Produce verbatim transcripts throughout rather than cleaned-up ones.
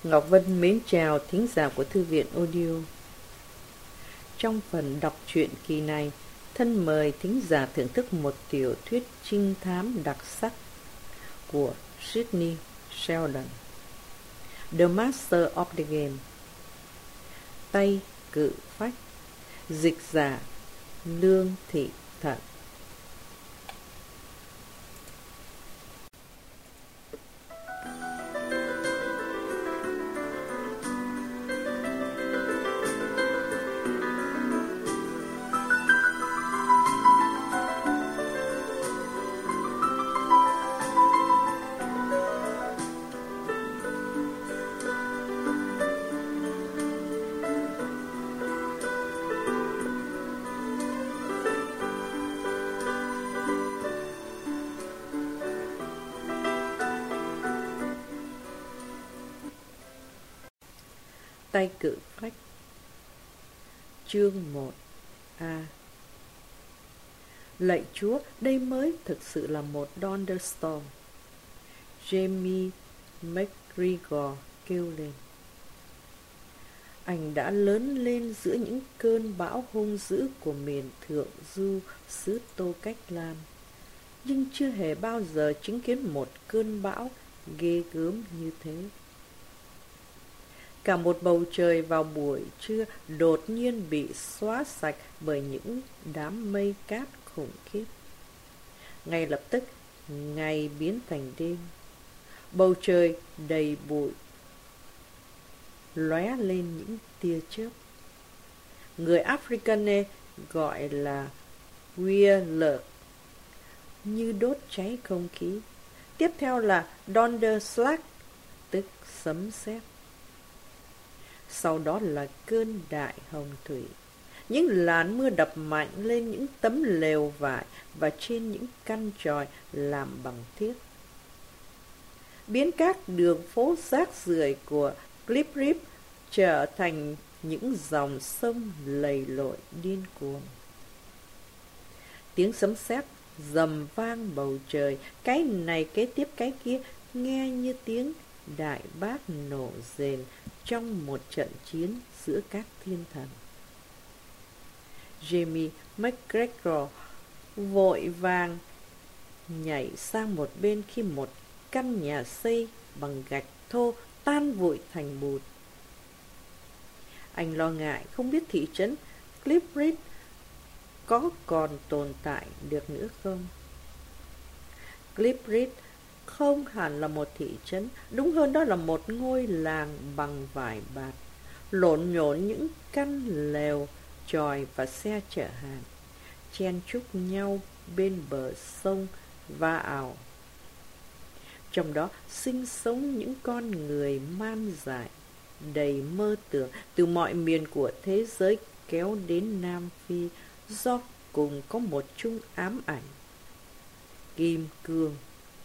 Ngọc Vân mến chào thính giả của Thư viện Audio. Trong phần đọc truyện kỳ này, thân mời thính giả thưởng thức một tiểu thuyết trinh thám đặc sắc của Sidney Sheldon, The Master of the Game. Tay cự phách, dịch giả Lương Thị Thận. Tay cự phách. Chương một A. Lạy Chúa, đây mới thực sự là một thunderstorm. Jamie McGregor kêu lên. Anh đã lớn lên giữa những cơn bão hung dữ của miền thượng du xứ Tô Cách Lan, nhưng chưa hề bao giờ chứng kiến một cơn bão ghê gớm như thế. Cả một bầu trời vào buổi trưa đột nhiên bị xóa sạch bởi những đám mây cát khủng khiếp. Ngay lập tức, ngày biến thành đêm. Bầu trời đầy bụi, lóe lên những tia chớp. Người Afrikaner gọi là Weerler, như đốt cháy không khí. Tiếp theo là Donderslag, tức sấm sét. Sau đó là cơn đại hồng thủy. Những làn mưa đập mạnh lên những tấm lều vải và trên những căn chòi làm bằng thiếc, biến các đường phố rác rưởi của Cliff Rip trở thành những dòng sông lầy lội điên cuồng. Tiếng sấm sét rầm vang bầu trời, cái này kế tiếp cái kia, nghe như tiếng đại bác nổ rền trong một trận chiến giữa các thiên thần. Jamie McGregor vội vàng nhảy sang một bên khi một căn nhà xây bằng gạch thô tan vụi thành bùn. Anh lo ngại không biết thị trấn Cliff Ridge có còn tồn tại được nữa không. Cliff Ridge không hẳn là một thị trấn, đúng hơn đó là một ngôi làng bằng vải bạt, lộn nhộn những căn lều, chòi và xe chở hàng, chen chúc nhau bên bờ sông va ào. Trong đó sinh sống những con người man dại, đầy mơ tưởng từ mọi miền của thế giới kéo đến Nam Phi, do cùng có một chung ám ảnh: kim cương.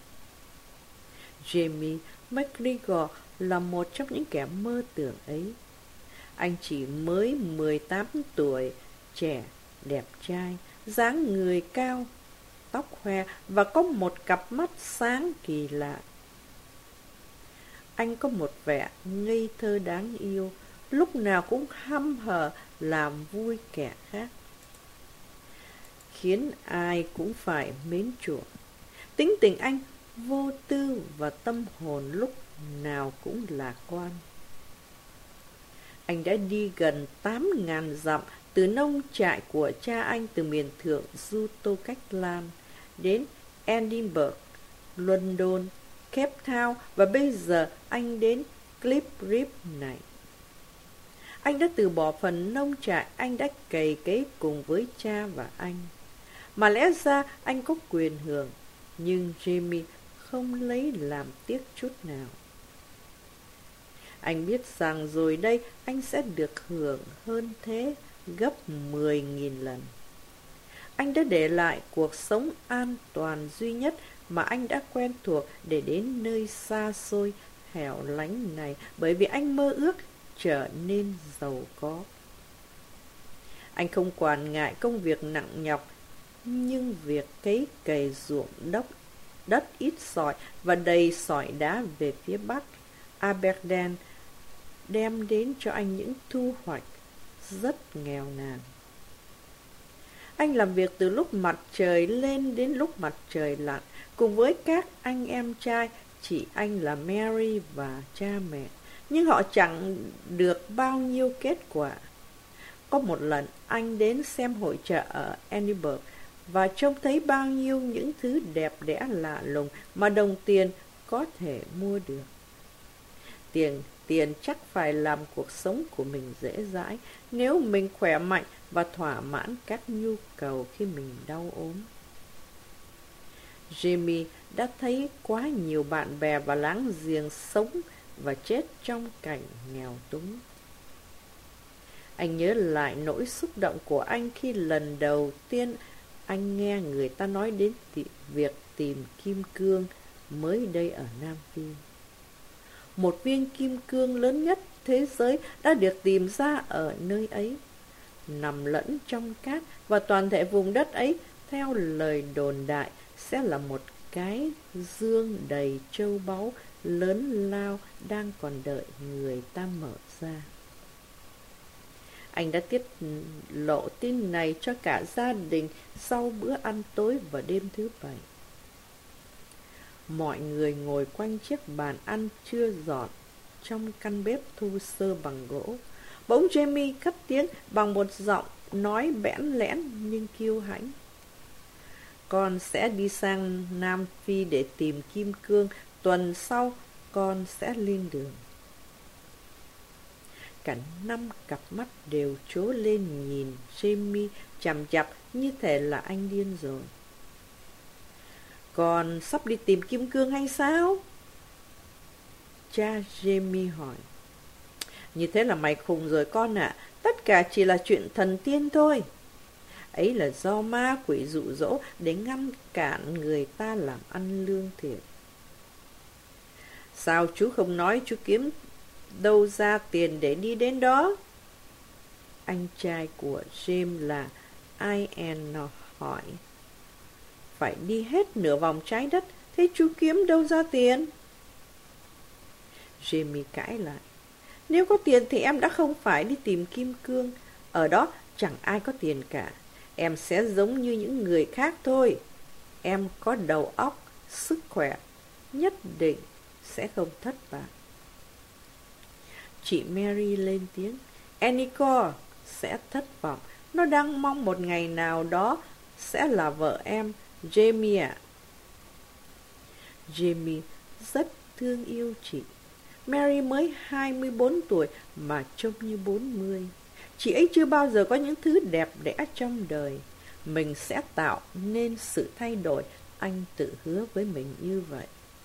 Jamie McGregor là một trong những kẻ mơ tưởng ấy. Anh chỉ mới mười tám tuổi, trẻ, đẹp trai, dáng người cao, tóc hoe và có một cặp mắt sáng kỳ lạ. Anh có một vẻ ngây thơ đáng yêu, lúc nào cũng hăm hở làm vui kẻ khác, khiến ai cũng phải mến chuộng. Tính tình anh vô tư và tâm hồn lúc nào cũng lạc quan. Anh đã đi gần tám ngàn dặm từ nông trại của cha anh từ miền thượng du Tô Cách Lan đến Edinburgh, London, Cape Town và bây giờ anh đến Cliff Rip này. Anh đã từ bỏ phần nông trại anh đã cày cấy cùng với cha và anh, mà lẽ ra anh có quyền hưởng, nhưng Jamie không lấy làm tiếc chút nào. Anh biết rằng rồi đây anh sẽ được hưởng hơn thế gấp mười nghìn lần. Anh đã để lại cuộc sống an toàn duy nhất mà anh đã quen thuộc để đến nơi xa xôi, hẻo lánh này, bởi vì anh mơ ước trở nên giàu có. Anh không quản ngại công việc nặng nhọc, nhưng việc cấy cày ruộng đất, đất ít sỏi và đầy sỏi đá về phía bắc, Aberdeen, đem đến cho anh những thu hoạch rất nghèo nàn. Anh làm việc từ lúc mặt trời lên đến lúc mặt trời lặn, cùng với các anh em trai, chị anh là Mary và cha mẹ. Nhưng họ chẳng được bao nhiêu kết quả. Có một lần anh đến xem hội chợ ở Edinburgh và trông thấy bao nhiêu những thứ đẹp đẽ lạ lùng mà đồng tiền có thể mua được. Tiền, tiền chắc phải làm cuộc sống của mình dễ dãi nếu mình khỏe mạnh và thỏa mãn các nhu cầu khi mình đau ốm. Jamie đã thấy quá nhiều bạn bè và láng giềng sống và chết trong cảnh nghèo túng. Anh nhớ lại nỗi xúc động của anh khi lần đầu tiên anh nghe người ta nói đến việc tìm kim cương mới đây ở Nam Phi. Một viên kim cương lớn nhất thế giới đã được tìm ra ở nơi ấy, nằm lẫn trong cát, và toàn thể vùng đất ấy, theo lời đồn đại, sẽ là một cái dương đầy châu báu lớn lao đang còn đợi người ta mở ra. Anh đã tiết lộ tin này cho cả gia đình sau bữa ăn tối vào đêm thứ bảy. Mọi người ngồi quanh chiếc bàn ăn chưa dọn trong căn bếp thô sơ bằng gỗ. Bỗng Jamie cất tiếng bằng một giọng nói bẽn lẽn nhưng kiêu hãnh. Con sẽ đi sang Nam Phi để tìm kim cương. Tuần sau con sẽ lên đường. Cả năm cặp mắt đều trố lên nhìn Jamie chằm chặp như thể là anh điên rồi. Con sắp đi tìm kim cương hay sao? Cha Jamie hỏi. Như thế là mày khùng rồi con ạ. À. Tất cả chỉ là chuyện thần tiên thôi. Ấy là do ma quỷ dụ dỗ để ngăn cản người ta làm ăn lương thiện. Sao chú không nói chú kiếm đâu ra tiền để đi đến đó? Anh trai của James là Ian hỏi. Phải đi hết nửa vòng trái đất, thế chú kiếm đâu ra tiền? Jamie cãi lại. Nếu có tiền thì em đã không phải đi tìm kim cương. Ở đó chẳng ai có tiền cả. Em sẽ giống như những người khác thôi. Em có đầu óc, sức khỏe, nhất định sẽ không thất bại. Chị Mary lên tiếng. Enrico sẽ thất vọng. Nó đang mong một ngày nào đó sẽ là vợ em, Jamie ạ. Jamie rất thương yêu chị. Mary mới hai mươi bốn tuổi mà trông như bốn mươi. Chị ấy chưa bao giờ có những thứ đẹp đẽ trong đời. Mình sẽ tạo nên sự thay đổi, anh tự hứa với mình như vậy.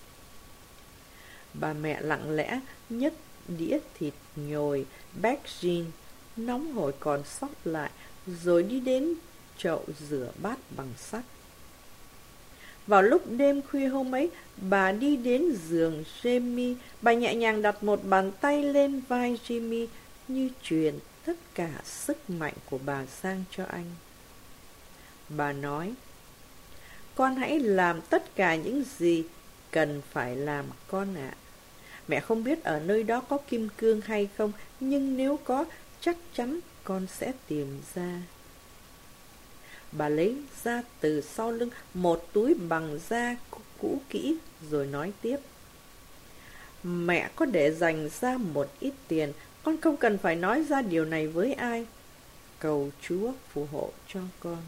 Bà mẹ lặng lẽ nhấc đĩa thịt nhồi Beijing nóng hổi còn sót lại, rồi đi đến chậu rửa bát bằng sắt. Vào lúc đêm khuya hôm ấy, bà đi đến giường Jamie. Bà nhẹ nhàng đặt một bàn tay lên vai Jamie, như truyền tất cả sức mạnh của bà sang cho anh. Bà nói, con hãy làm tất cả những gì cần phải làm con ạ. À. Mẹ không biết ở nơi đó có kim cương hay không, nhưng nếu có, chắc chắn con sẽ tìm ra. Bà lấy ra từ sau lưng một túi bằng da cũ kỹ rồi nói tiếp. Mẹ có để dành ra một ít tiền, con không cần phải nói ra điều này với ai. Cầu Chúa phù hộ cho con.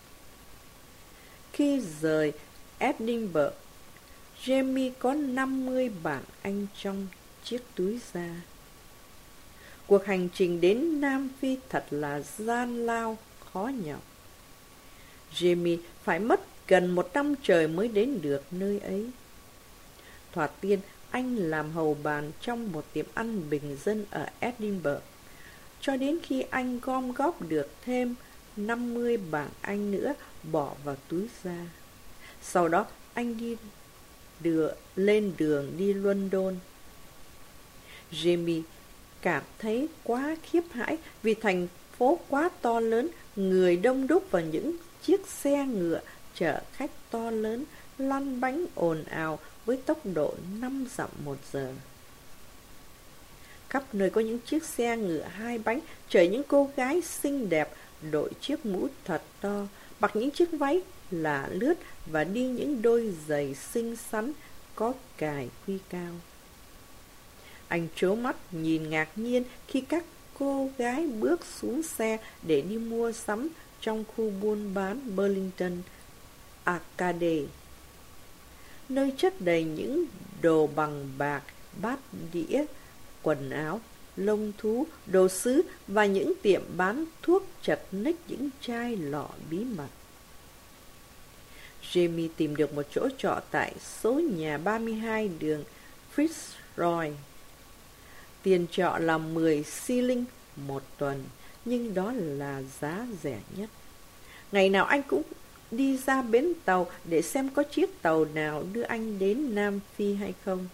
Khi rời Edinburgh, Jamie có năm mươi bảng Anh trong chiếc túi da. Cuộc hành trình đến Nam Phi thật là gian lao, khó nhọc. Jamie phải mất gần một năm trời mới đến được nơi ấy. Thoạt tiên, anh làm hầu bàn trong một tiệm ăn bình dân ở Edinburgh, cho đến khi anh gom góp được thêm năm mươi bảng Anh nữa bỏ vào túi da. Sau đó, anh đi đưa, lên đường đi London. Jamie cảm thấy quá khiếp hãi vì thành phố quá to lớn, người đông đúc và những chiếc xe ngựa chở khách to lớn lăn bánh ồn ào với tốc độ năm dặm một giờ. Khắp nơi có những chiếc xe ngựa hai bánh chở những cô gái xinh đẹp, đội chiếc mũ thật to, mặc những chiếc váy là lướt và đi những đôi giày xinh xắn có cài quy cao. Anh trố mắt nhìn ngạc nhiên khi các cô gái bước xuống xe để đi mua sắm trong khu buôn bán Burlington Arcade, nơi chất đầy những đồ bằng bạc, bát đĩa, quần áo, lông thú, đồ sứ và những tiệm bán thuốc chật ních những chai lọ bí mật. Jamie tìm được một chỗ trọ tại số nhà ba mươi hai đường Fitzroy. Tiền trọ là mười xi linh một tuần, nhưng đó là giá rẻ nhất. Ngày nào anh cũng đi ra bến tàu để xem có chiếc tàu nào đưa anh đến Nam Phi hay không.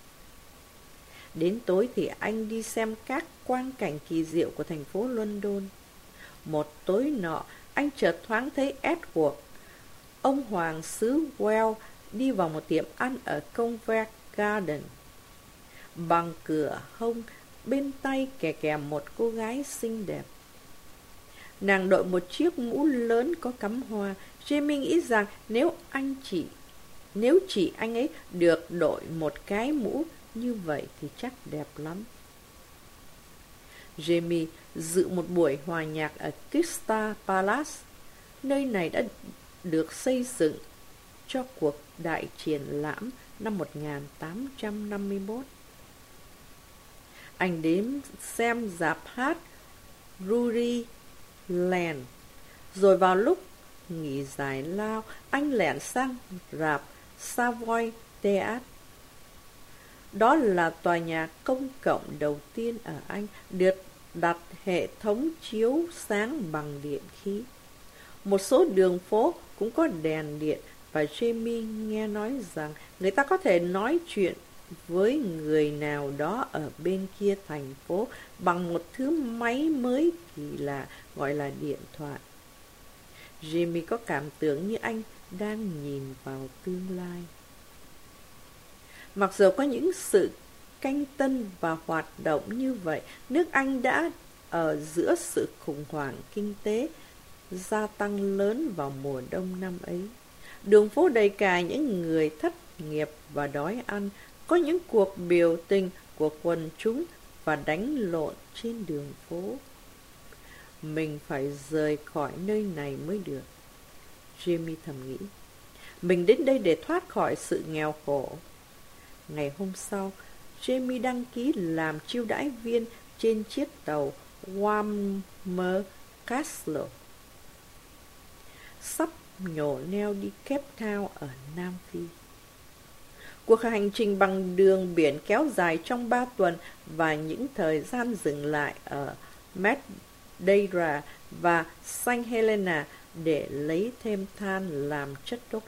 Đến tối thì anh đi xem các quang cảnh kỳ diệu của thành phố London. Một tối nọ, anh chợt thoáng thấy Edward, ông hoàng xứ Wales, đi vào một tiệm ăn ở Covent Garden. Bằng cửa hông, bên tay kè kèm một cô gái xinh đẹp. Nàng đội một chiếc mũ lớn có cắm hoa. Jamie nghĩ rằng nếu anh chỉ nếu chỉ anh ấy được đội một cái mũ như vậy thì chắc đẹp lắm. Jamie dự một buổi hòa nhạc ở Crystal Palace. Nơi này đã được xây dựng cho cuộc đại triển lãm năm một nghìn tám trăm năm mươi mốt. Anh đến xem rạp hát Drury Lane, rồi vào lúc nghỉ giải lao, anh lẻn sang rạp Savoy Theatre. Đó là tòa nhà công cộng đầu tiên ở Anh được đặt hệ thống chiếu sáng bằng điện khí. Một số đường phố cũng có đèn điện, và Jamie nghe nói rằng người ta có thể nói chuyện với người nào đó ở bên kia thành phố bằng một thứ máy mới kỳ lạ gọi là điện thoại. Jamie có cảm tưởng như anh đang nhìn vào tương lai. Mặc dù có những sự canh tân và hoạt động như vậy, nước Anh đã ở giữa sự khủng hoảng kinh tế gia tăng lớn vào mùa đông năm ấy. Đường phố đầy cả những người thất nghiệp và đói ăn, có những cuộc biểu tình của quần chúng và đánh lộn trên đường phố. Mình phải rời khỏi nơi này mới được, Jamie thầm nghĩ. Mình đến đây để thoát khỏi sự nghèo khổ. Ngày hôm sau, Jamie đăng ký làm chiêu đãi viên trên chiếc tàu Walmer Castle, sắp nhổ neo đi Cape Town ở Nam Phi. Cuộc hành trình bằng đường biển kéo dài trong ba tuần và những thời gian dừng lại ở Madeira và Saint Helena để lấy thêm than làm chất đốt.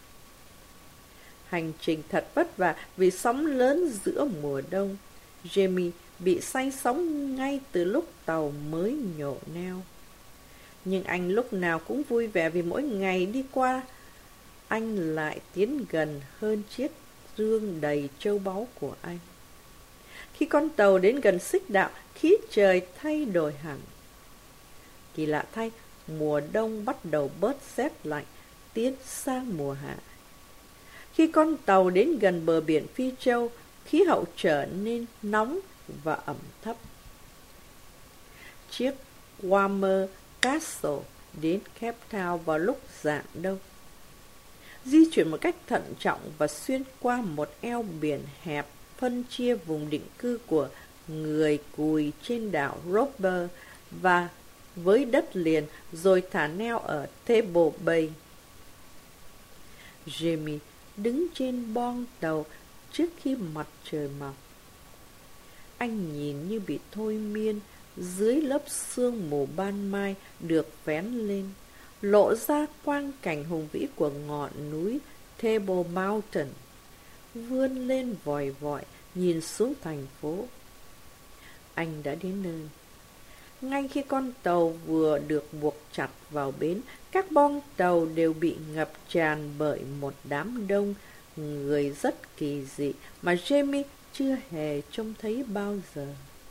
Hành trình thật vất vả vì sóng lớn giữa mùa đông. Jamie bị say sóng ngay từ lúc tàu mới nhổ neo. Nhưng anh lúc nào cũng vui vẻ vì mỗi ngày đi qua, anh lại tiến gần hơn chiếc dương đầy châu báu của anh. Khi con tàu đến gần xích đạo, khí trời thay đổi hẳn. Kỳ lạ thay, mùa đông bắt đầu bớt rét lạnh, tiến sang mùa hạ. Khi con tàu đến gần bờ biển Phi Châu, khí hậu trở nên nóng và ẩm thấp. Chiếc Walmer Castle đến Cape Town vào lúc rạng đông. Di chuyển một cách thận trọng và xuyên qua một eo biển hẹp phân chia vùng định cư của người Cùi trên đảo Roper và với đất liền, rồi thả neo ở Table Bay. Jamie đứng trên boong tàu trước khi mặt trời mọc. Anh nhìn như bị thôi miên dưới lớp sương mù ban mai được vén lên, lộ ra quang cảnh hùng vĩ của ngọn núi Table Mountain, vươn lên vòi vọi nhìn xuống thành phố. Anh đã đến nơi. Ngay khi con tàu vừa được buộc chặt vào bến, các boong tàu đều bị ngập tràn bởi một đám đông người rất kỳ dị mà Jamie chưa hề trông thấy bao giờ.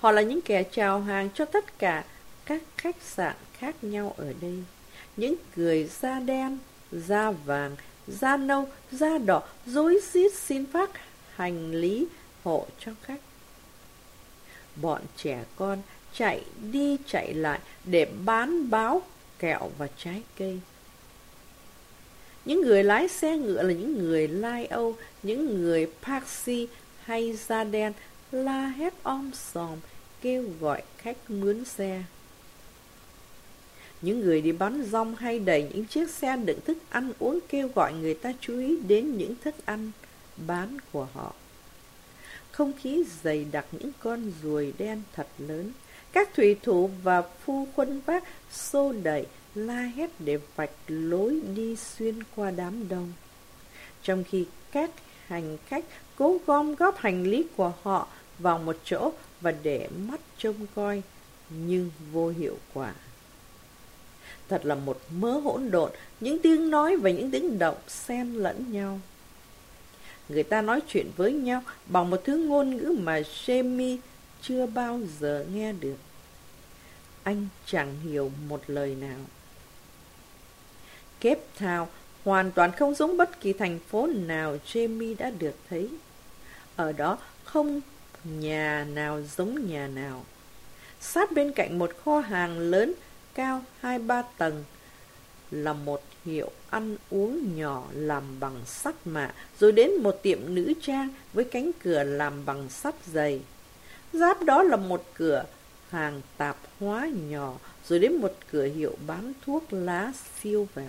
Họ là những kẻ chào hàng cho tất cả các khách sạn khác nhau ở đây. Những người da đen, da vàng, da nâu, da đỏ rối rít xin phát hành lý hộ cho khách. Bọn trẻ con chạy đi chạy lại để bán báo, kẹo và trái cây. Những người lái xe ngựa là những người Lai Âu, những người Parsi hay da đen la hét om sòm kêu gọi khách mướn xe. Những người đi bán rong hay đẩy những chiếc xe đựng thức ăn uống kêu gọi người ta chú ý đến những thức ăn bán của họ. Không khí dày đặc những con ruồi đen thật lớn. Các thủy thủ và phu khuân vác xô đẩy, la hét để vạch lối đi xuyên qua đám đông. Trong khi các hành khách cố gom góp hành lý của họ vào một chỗ và để mắt trông coi, nhưng vô hiệu quả. Thật là một mớ hỗn độn, những tiếng nói và những tiếng động xen lẫn nhau. Người ta nói chuyện với nhau bằng một thứ ngôn ngữ mà Jamie chưa bao giờ nghe được. Anh chẳng hiểu một lời nào. Cape Town hoàn toàn không giống bất kỳ thành phố nào Jamie đã được thấy. Ở đó không nhà nào giống nhà nào. Sát bên cạnh một kho hàng lớn cao hai ba tầng là một hiệu ăn uống nhỏ làm bằng sắt mạ, rồi đến một tiệm nữ trang với cánh cửa làm bằng sắt dày. Giáp đó là một cửa hàng tạp hóa nhỏ, rồi đến một cửa hiệu bán thuốc lá siêu vẹo.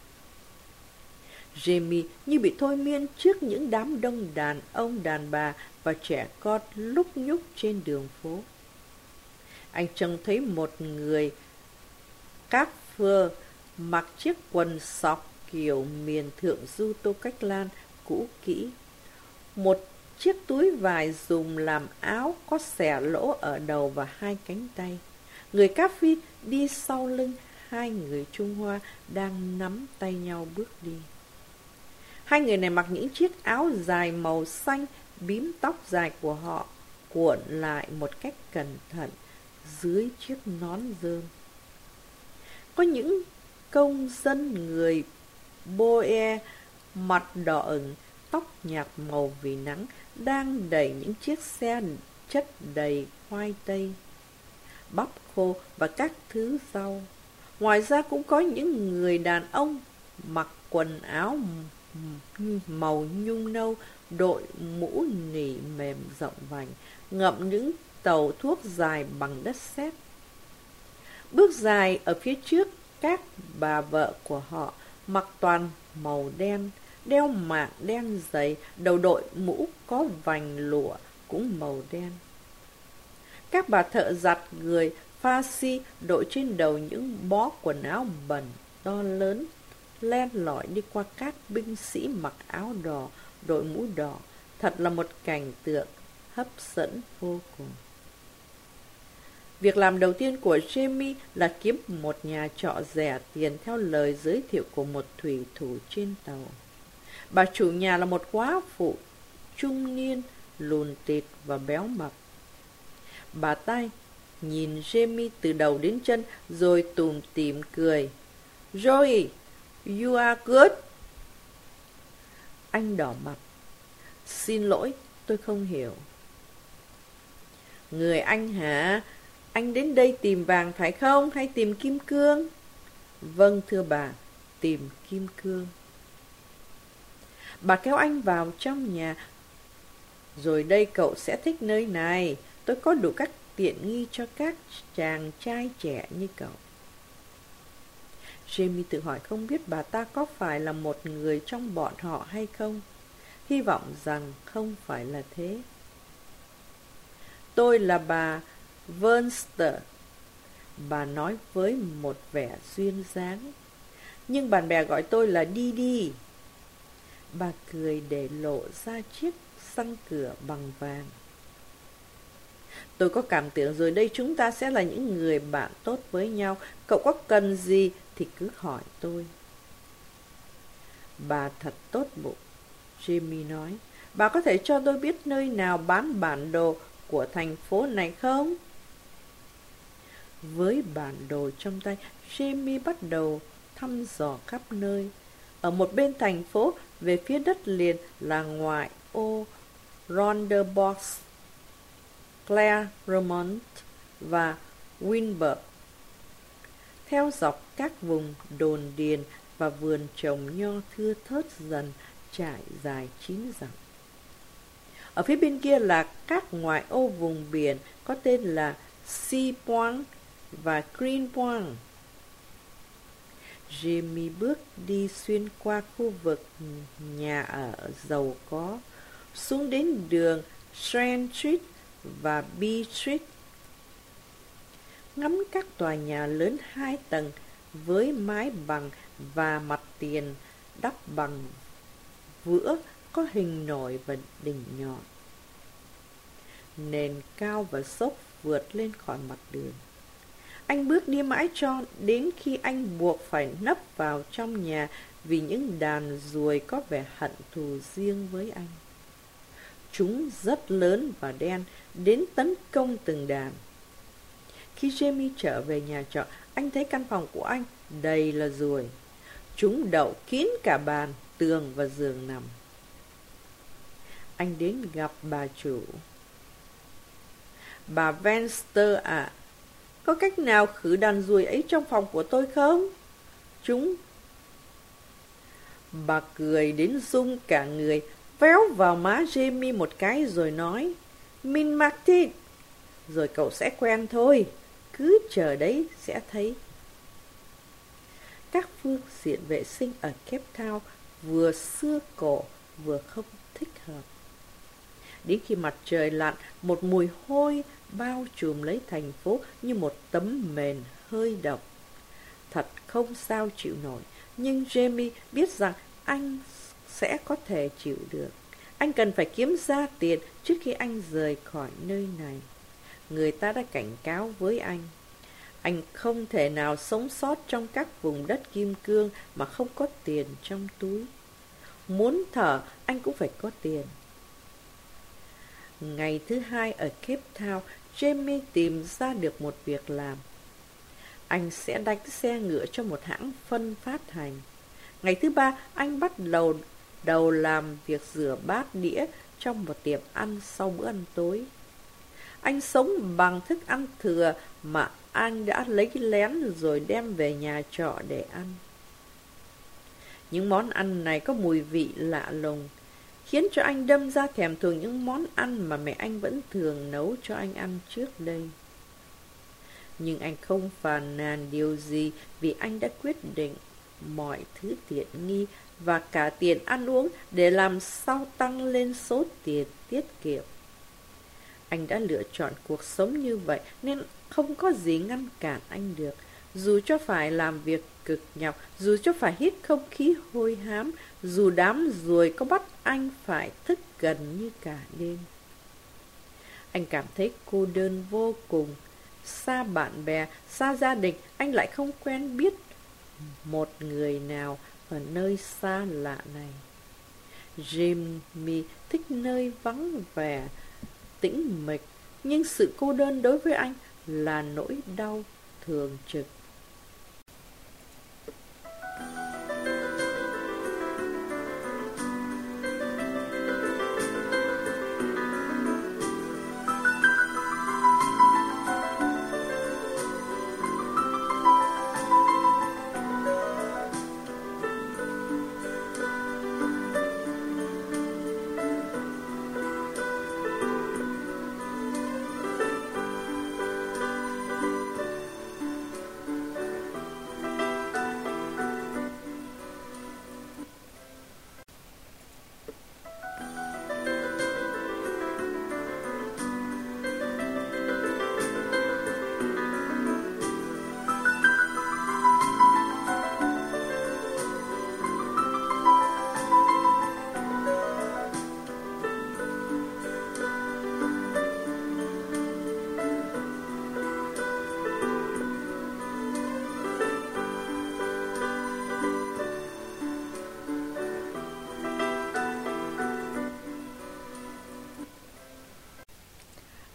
Jamie như bị thôi miên trước những đám đông đàn ông, đàn bà và trẻ con lúc nhúc trên đường phố. Anh trông thấy một người cát phơ mặc chiếc quần sọc kiểu miền thượng du Tô Cách Lan cũ kỹ. Một chiếc túi vải dùng làm áo có xẻ lỗ ở đầu và hai cánh tay. Người cát phi đi sau lưng hai người Trung Hoa đang nắm tay nhau bước đi. Hai người này mặc những chiếc áo dài màu xanh, bím tóc dài của họ cuộn lại một cách cẩn thận dưới chiếc nón rơm. Có những công dân người Boer mặt đỏ ửng, tóc nhạt màu vì nắng đang đẩy những chiếc xe chất đầy khoai tây, bắp khô và các thứ rau. Ngoài ra cũng có những người đàn ông mặc quần áo màu nhung nâu, đội mũ nỉ mềm rộng vành, ngậm những tàu thuốc dài bằng đất sét. Bước dài ở phía trước, các bà vợ của họ mặc toàn màu đen, đeo mạng đen dày, đầu đội mũ có vành lụa cũng màu đen. Các bà thợ giặt người Farsi đội trên đầu những bó quần áo bẩn to lớn, len lỏi đi qua các binh sĩ mặc áo đỏ, đội mũ đỏ. Thật là một cảnh tượng hấp dẫn vô cùng. Việc làm đầu tiên của Jamie là kiếm một nhà trọ rẻ tiền theo lời giới thiệu của một thủy thủ trên tàu. Bà chủ nhà là một góa phụ trung niên, lùn tịt và béo mập. Bà ta nhìn Jamie từ đầu đến chân rồi tủm tỉm cười. Joey, you are good. Anh đỏ mặt. Xin lỗi, tôi không hiểu. Người Anh hả? Anh đến đây tìm vàng phải không? Hay tìm kim cương? Vâng thưa bà, tìm kim cương. Bà kéo anh vào trong nhà. Rồi đây cậu sẽ thích nơi này. Tôi có đủ các tiện nghi cho các chàng trai trẻ như cậu. Jamie tự hỏi không biết bà ta có phải là một người trong bọn họ hay không. Hy vọng rằng không phải là thế. Tôi là bà Wernster, bà nói với một vẻ duyên dáng. Nhưng bạn bè gọi tôi là Didi. Bà cười để lộ ra chiếc răng cửa bằng vàng. Tôi có cảm tưởng rồi đây chúng ta sẽ là những người bạn tốt với nhau. Cậu có cần gì thì cứ hỏi tôi. Bà thật tốt bụng, Jamie nói. Bà có thể cho tôi biết nơi nào bán bản đồ của thành phố này không? Với bản đồ trong tay, Jamie bắt đầu thăm dò khắp nơi. Ở một bên thành phố, về phía đất liền là ngoại ô Ronderbosch, Claremont và Winburg. Theo dọc các vùng đồn điền và vườn trồng nho thưa thớt dần trải dài chín dặm. Ở phía bên kia là các ngoại ô vùng biển có tên là Sea Point và Green Point. Jamie bước đi xuyên qua khu vực nhà ở giàu có, xuống đến đường Strand Street và B Street. Ngắm các tòa nhà lớn hai tầng với mái bằng và mặt tiền đắp bằng vữa có hình nổi và đỉnh nhọn. Nền cao và xốc vượt lên khỏi mặt đường. Anh bước đi mãi cho đến khi anh buộc phải nấp vào trong nhà vì những đàn ruồi có vẻ hận thù riêng với anh. Chúng rất lớn và đen, đến tấn công từng đàn. Khi Jamie trở về nhà trọ, anh thấy căn phòng của anh đầy là ruồi. Chúng đậu kín cả bàn, tường và giường nằm. Anh đến gặp bà chủ. Bà Venster ạ, à, có cách nào khử đàn ruồi ấy trong phòng của tôi không? Chúng... Bà cười đến rung cả người, véo vào má Jamie một cái rồi nói, Min Martin, rồi cậu sẽ quen thôi, cứ chờ đấy sẽ thấy. Các phương diện vệ sinh ở Cape Town vừa xưa cổ vừa không thích hợp. Đến khi mặt trời lặn, một mùi hôi bao trùm lấy thành phố như một tấm mền hơi độc. Thật không sao chịu nổi, nhưng Jamie biết rằng anh sẽ có thể chịu được. Anh cần phải kiếm ra tiền trước khi anh rời khỏi nơi này. Người ta đã cảnh cáo với anh. Anh không thể nào sống sót trong các vùng đất kim cương mà không có tiền trong túi. Muốn thở, anh cũng phải có tiền. Ngày thứ hai ở Cape Town, Jamie tìm ra được một việc làm. Anh sẽ đánh xe ngựa cho một hãng phân phát hành. Ngày thứ ba, anh bắt đầu đầu làm việc rửa bát đĩa trong một tiệm ăn sau bữa ăn tối. Anh sống bằng thức ăn thừa mà anh đã lấy lén rồi đem về nhà trọ để ăn. Những món ăn này có mùi vị lạ lùng, khiến cho anh đâm ra thèm thuồng những món ăn mà mẹ anh vẫn thường nấu cho anh ăn trước đây. Nhưng anh không phàn nàn điều gì vì anh đã quyết định mọi thứ tiện nghi và cả tiền ăn uống để làm sao tăng lên số tiền tiết kiệm. Anh đã lựa chọn cuộc sống như vậy nên không có gì ngăn cản anh được. Dù cho phải làm việc cực nhọc, dù cho phải hít không khí hôi hám, dù đám ruồi có bắt anh phải thức gần như cả đêm. Anh cảm thấy cô đơn vô cùng. Xa bạn bè, xa gia đình, anh lại không quen biết một người nào ở nơi xa lạ này. Jamie thích nơi vắng vẻ, tĩnh mịch, nhưng sự cô đơn đối với anh là nỗi đau thường trực.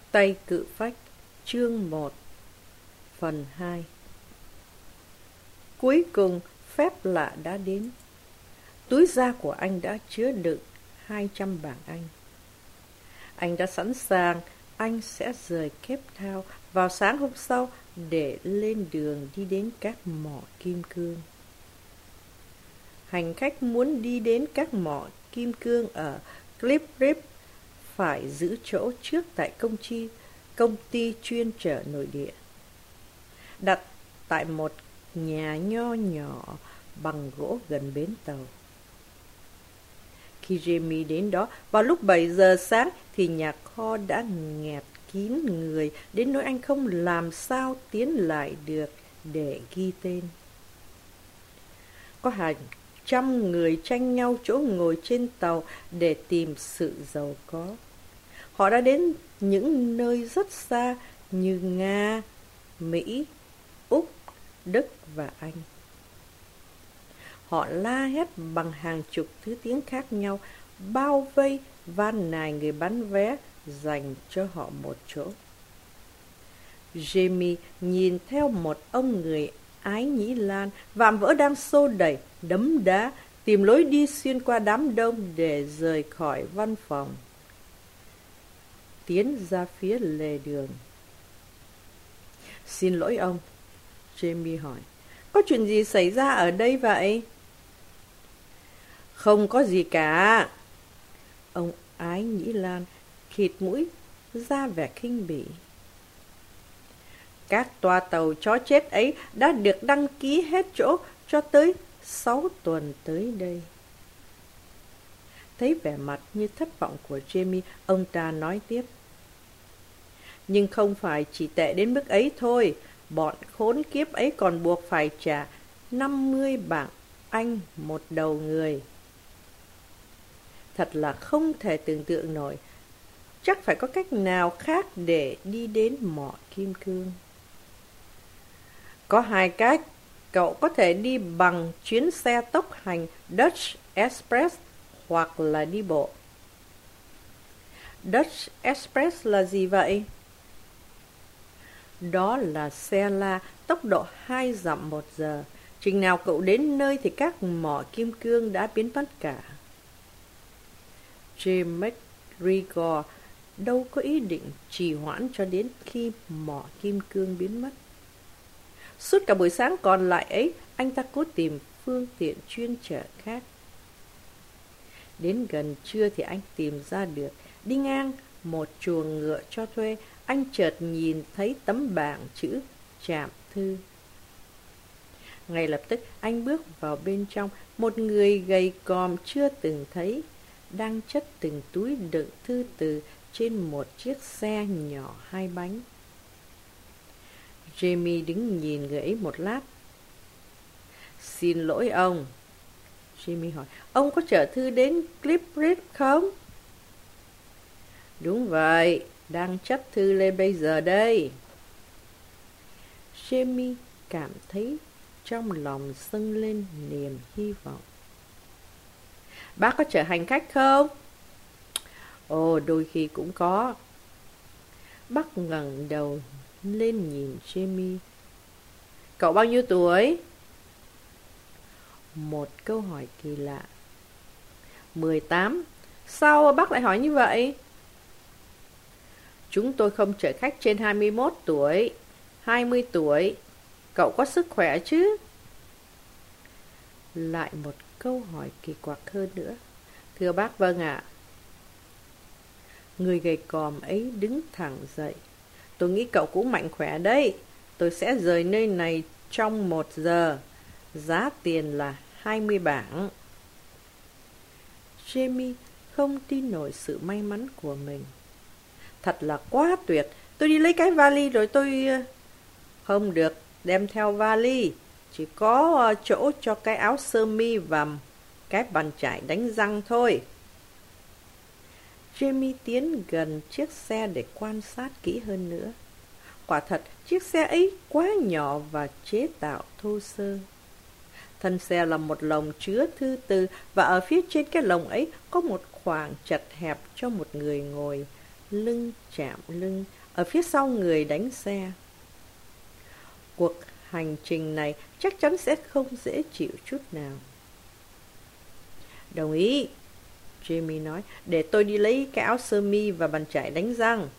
Tay cự phách, chương một, phần hai. Cuối cùng, phép lạ đã đến. Túi da của anh đã chứa đựng hai trăm bảng Anh. Anh đã sẵn sàng, anh sẽ rời Cape Town vào sáng hôm sau để lên đường đi đến các mỏ kim cương. Hành khách muốn đi đến các mỏ kim cương ở Cliff Reef phải giữ chỗ trước tại công ty, công ty chuyên chở nội địa, đặt tại một nhà nho nhỏ bằng gỗ gần bến tàu. Khi Jamie đến đó vào lúc bảy giờ sáng thì nhà kho đã nghẹt kín người đến nỗi anh không làm sao tiến lại được để ghi tên. Có hàng trăm người tranh nhau chỗ ngồi trên tàu để tìm sự giàu có. Họ đã đến những nơi rất xa như Nga, Mỹ, Úc, Đức và Anh. Họ la hét bằng hàng chục thứ tiếng khác nhau, bao vây van nài người bán vé dành cho họ một chỗ. Jamie nhìn theo một ông người Ái Nhĩ Lan vạm vỡ đang xô đẩy, đấm đá, tìm lối đi xuyên qua đám đông để rời khỏi văn phòng, tiến ra phía lề đường. Xin lỗi ông, Jamie hỏi, có chuyện gì xảy ra ở đây vậy? Không có gì cả. Ông Ái Nhĩ Lan khịt mũi ra vẻ khinh bỉ. Các toa tàu chó chết ấy đã được đăng ký hết chỗ cho tới sáu tuần tới đây. Thấy vẻ mặt như thất vọng của Jamie, ông ta nói tiếp. Nhưng không phải chỉ tệ đến mức ấy thôi. Bọn khốn kiếp ấy còn buộc phải trả năm mươi bảng Anh một đầu người. Thật là không thể tưởng tượng nổi. Chắc phải có cách nào khác để đi đến mỏ kim cương. Có hai cách. Cậu có thể đi bằng chuyến xe tốc hành Dutch Express hoặc là đi bộ. Dutch Express là gì vậy? Đó là xe la tốc độ hai dặm một giờ. Chừng nào cậu đến nơi thì các mỏ kim cương đã biến mất cả. James McGregor đâu có ý định trì hoãn cho đến khi mỏ kim cương biến mất. Suốt cả buổi sáng còn lại ấy, anh ta cố tìm phương tiện chuyên chở khác. Đến gần trưa thì anh tìm ra được. Đi ngang một chuồng ngựa cho thuê, anh chợt nhìn thấy tấm bảng chữ trạm thư. Ngay lập tức anh bước vào bên trong. Một người gầy còm chưa từng thấy đang chất từng túi đựng thư từ trên một chiếc xe nhỏ hai bánh. Jamie đứng nhìn người ấy một lát. Xin lỗi ông, Jamie hỏi, ông có chở thư đến Cliff Reef không? Đúng vậy, đang chất thư lên bây giờ đây. Jamie cảm thấy trong lòng dâng lên niềm hy vọng. Bác có chở hành khách không? Ồ, đôi khi cũng có. Bác ngẩng đầu lên nhìn Jamie. Cậu bao nhiêu tuổi? Một câu hỏi kỳ lạ. Mười tám. Sao bác lại hỏi như vậy? Chúng tôi không chở khách trên hai mươi mốt tuổi, hai mươi tuổi. Cậu có sức khỏe chứ? Lại một câu hỏi kỳ quặc hơn nữa. Thưa bác, vâng ạ. Người gầy còm ấy đứng thẳng dậy. Tôi nghĩ cậu cũng mạnh khỏe đấy. Tôi sẽ rời nơi này trong một giờ. Giá tiền là hai mươi bảng. Jamie không tin nổi sự may mắn của mình. Thật là quá tuyệt. Tôi đi lấy cái vali rồi tôi... Không được đem theo vali. Chỉ có chỗ cho cái áo sơ mi và cái bàn chải đánh răng thôi. Jamie tiến gần chiếc xe để quan sát kỹ hơn nữa. Quả thật, chiếc xe ấy quá nhỏ và chế tạo thô sơ. Thân xe là một lồng chứa thư từ, và ở phía trên cái lồng ấy có một khoảng chật hẹp cho một người ngồi, lưng chạm lưng, ở phía sau người đánh xe. Cuộc hành trình này chắc chắn sẽ không dễ chịu chút nào. Đồng ý, Jamie nói, để tôi đi lấy cái áo sơ mi và bàn chải đánh răng.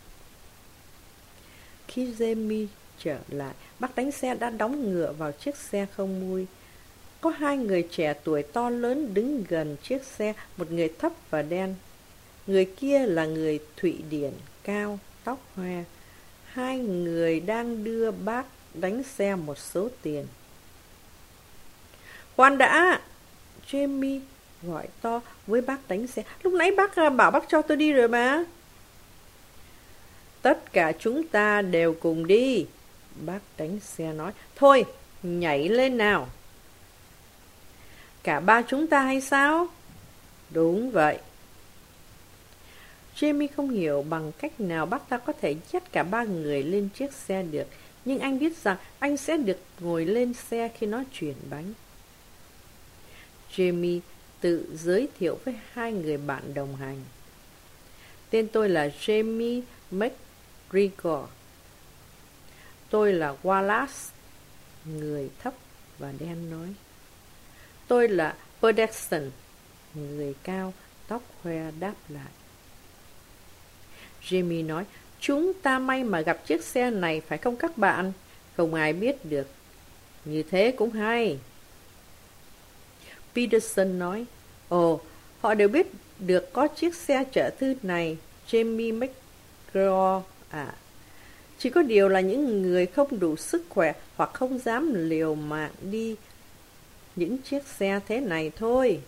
Khi Jamie trở lại, bác đánh xe đã đóng ngựa vào chiếc xe không mui. Có hai người trẻ tuổi to lớn đứng gần chiếc xe, một người thấp và đen. Người kia là người Thụy Điển, cao, tóc hoe. Hai người đang đưa bác đánh xe một số tiền. Khoan đã! Jamie gọi to với bác đánh xe. Lúc nãy bác bảo bác cho tôi đi rồi mà. Tất cả chúng ta đều cùng đi, bác đánh xe nói. Thôi, nhảy lên nào. Cả ba chúng ta hay sao? Đúng vậy. Jamie không hiểu bằng cách nào bác ta có thể dắt cả ba người lên chiếc xe được, nhưng anh biết rằng anh sẽ được ngồi lên xe khi nó chuyển bánh. Jamie tự giới thiệu với hai người bạn đồng hành. Tên tôi là Jamie McGregor. Tôi là Wallace, người thấp và đen nói. Tôi là Pedersen, người cao, tóc hoe đáp lại. Jamie nói, chúng ta may mà gặp chiếc xe này phải không các bạn? Không ai biết được. Như thế cũng hay. Peterson nói, ồ, họ đều biết được có chiếc xe chở thư này, Jamie McGraw à. Chỉ có điều là những người không đủ sức khỏe hoặc không dám liều mạng đi những chiếc xe thế này thôi.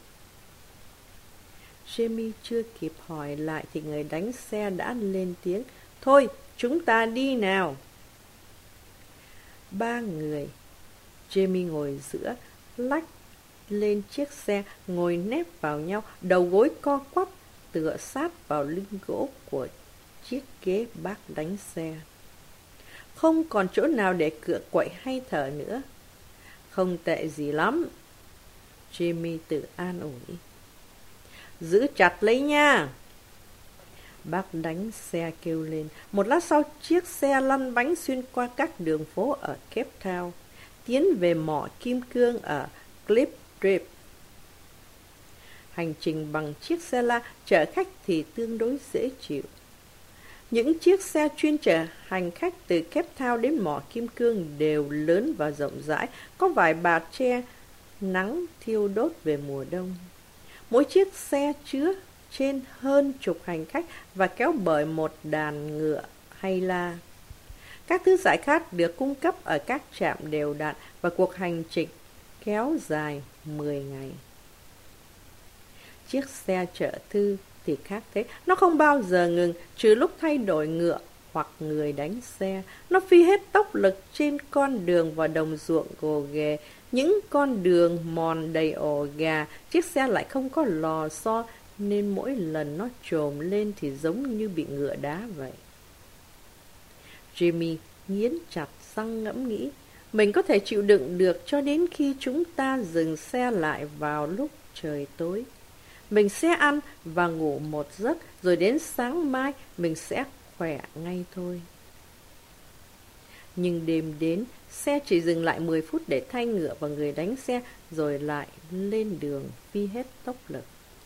Jamie chưa kịp hỏi lại thì người đánh xe đã lên tiếng. Thôi, chúng ta đi nào. Ba người. Jamie ngồi giữa, lách lên chiếc xe, ngồi nép vào nhau, đầu gối co quắp, tựa sát vào lưng gỗ của chiếc ghế bác đánh xe. Không còn chỗ nào để cựa quậy hay thở nữa. Không tệ gì lắm, Jamie tự an ủi. Giữ chặt lấy nha. Bác đánh xe kêu lên. Một lát sau, chiếc xe lăn bánh xuyên qua các đường phố ở Cape Town, tiến về mỏ kim cương ở Cliff Trip. Hành trình bằng chiếc xe la chở khách thì tương đối dễ chịu. Những chiếc xe chuyên chở hành khách từ Cape Town đến mỏ kim cương đều lớn và rộng rãi, có vài bạt che nắng thiêu đốt về mùa đông. Mỗi chiếc xe chứa trên hơn chục hành khách và kéo bởi một đàn ngựa hay la. Các thứ giải khát được cung cấp ở các trạm đều đặn và cuộc hành trình kéo dài mười ngày. Chiếc xe chở thư thì khác thế, nó không bao giờ ngừng trừ lúc thay đổi ngựa hoặc người đánh xe. Nó phi hết tốc lực trên con đường và đồng ruộng gồ ghề, những con đường mòn đầy ổ gà. Chiếc xe lại không có lò xo nên mỗi lần nó trồm lên thì giống như bị ngựa đá vậy. Jamie nghiến chặt răng ngẫm nghĩ, mình có thể chịu đựng được cho đến khi chúng ta dừng xe lại vào lúc trời tối. Mình sẽ ăn và ngủ một giấc, rồi đến sáng mai mình sẽ khỏe ngay thôi. Nhưng đêm đến, xe chỉ dừng lại mười phút để thay ngựa và người đánh xe, rồi lại lên đường phi hết tốc lực.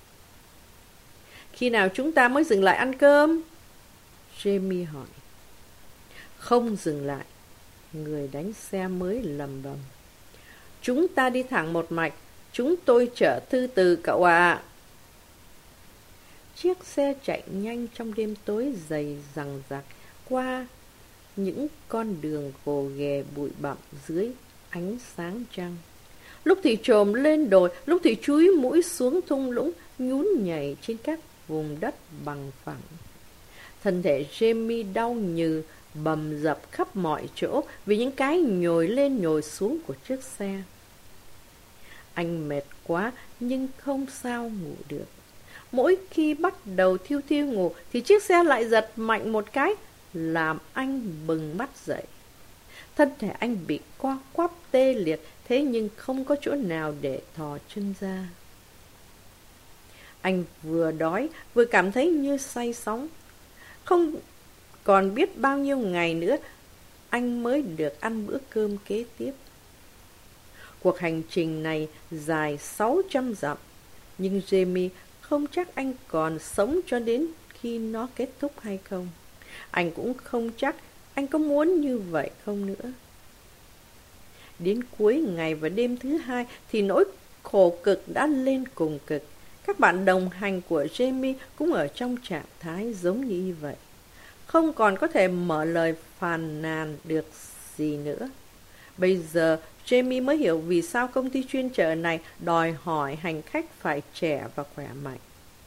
Khi nào chúng ta mới dừng lại ăn cơm? Jamie hỏi. Không dừng lại, người đánh xe mới lầm bầm. Chúng ta đi thẳng một mạch, chúng tôi chở thư từ cậu ạ. Chiếc xe chạy nhanh trong đêm tối dày dằng dặc qua những con đường gồ ghề bụi bặm dưới ánh sáng trăng. Lúc thì trồm lên đồi, lúc thì chúi mũi xuống thung lũng, nhún nhảy trên các vùng đất bằng phẳng. Thân thể Jamie đau nhừ, bầm dập khắp mọi chỗ vì những cái nhồi lên nhồi xuống của chiếc xe. Anh mệt quá nhưng không sao ngủ được. Mỗi khi bắt đầu thiêu thiêu ngủ thì chiếc xe lại giật mạnh một cái, làm anh bừng mắt dậy. Thân thể anh bị co quắp tê liệt, thế nhưng không có chỗ nào để thò chân ra. Anh vừa đói, vừa cảm thấy như say sóng. Không còn biết bao nhiêu ngày nữa anh mới được ăn bữa cơm kế tiếp. Cuộc hành trình này dài sáu trăm dặm, nhưng Jamie không chắc anh còn sống cho đến khi nó kết thúc hay không. Anh cũng không chắc anh có muốn như vậy không nữa. Đến cuối ngày và đêm thứ hai thì nỗi khổ cực đã lên cùng cực. Các bạn đồng hành của Jamie cũng ở trong trạng thái giống như vậy. Không còn có thể mở lời phàn nàn được gì nữa. Bây giờ Jamie mới hiểu vì sao công ty chuyên chở này đòi hỏi hành khách phải trẻ và khỏe mạnh.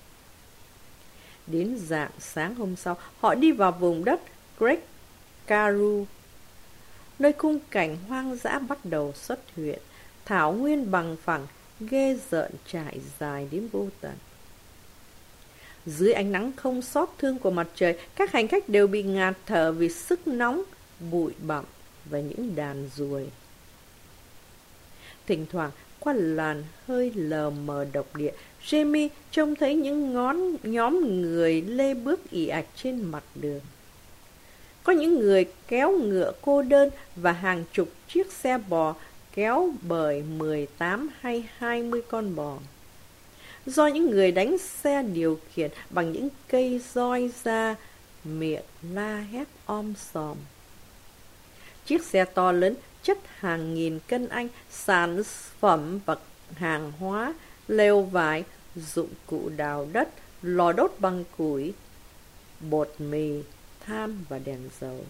Đến rạng sáng hôm sau, họ đi vào vùng đất Great Karoo, nơi khung cảnh hoang dã bắt đầu xuất hiện. Thảo nguyên bằng phẳng, ghê rợn trải dài đến vô tận. Dưới ánh nắng không xót thương của mặt trời, các hành khách đều bị ngạt thở vì sức nóng, bụi bặm và những đàn ruồi. Thỉnh thoảng, qua làn hơi lờ mờ độc địa, Jamie trông thấy những ngón nhóm người lê bước ì ạch trên mặt đường. Có những người kéo ngựa cô đơn và hàng chục chiếc xe bò kéo bởi mười tám hay hai mươi con bò, do những người đánh xe điều khiển bằng những cây roi da, miệng la hét om sòm. Chiếc xe to lớn chất hàng nghìn cân Anh, sản phẩm và hàng hóa, lều vải, dụng cụ đào đất, lò đốt bằng củi, bột mì, than và đèn dầu.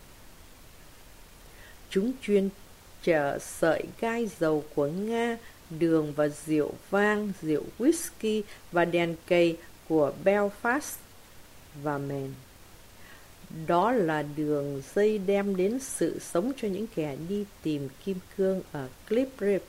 Chúng chuyên chở sợi gai dầu của Nga, đường và rượu vang, rượu whisky và đèn cầy của Belfast và Maine. Đó là đường dây đem đến sự sống cho những kẻ đi tìm kim cương ở Cliff River.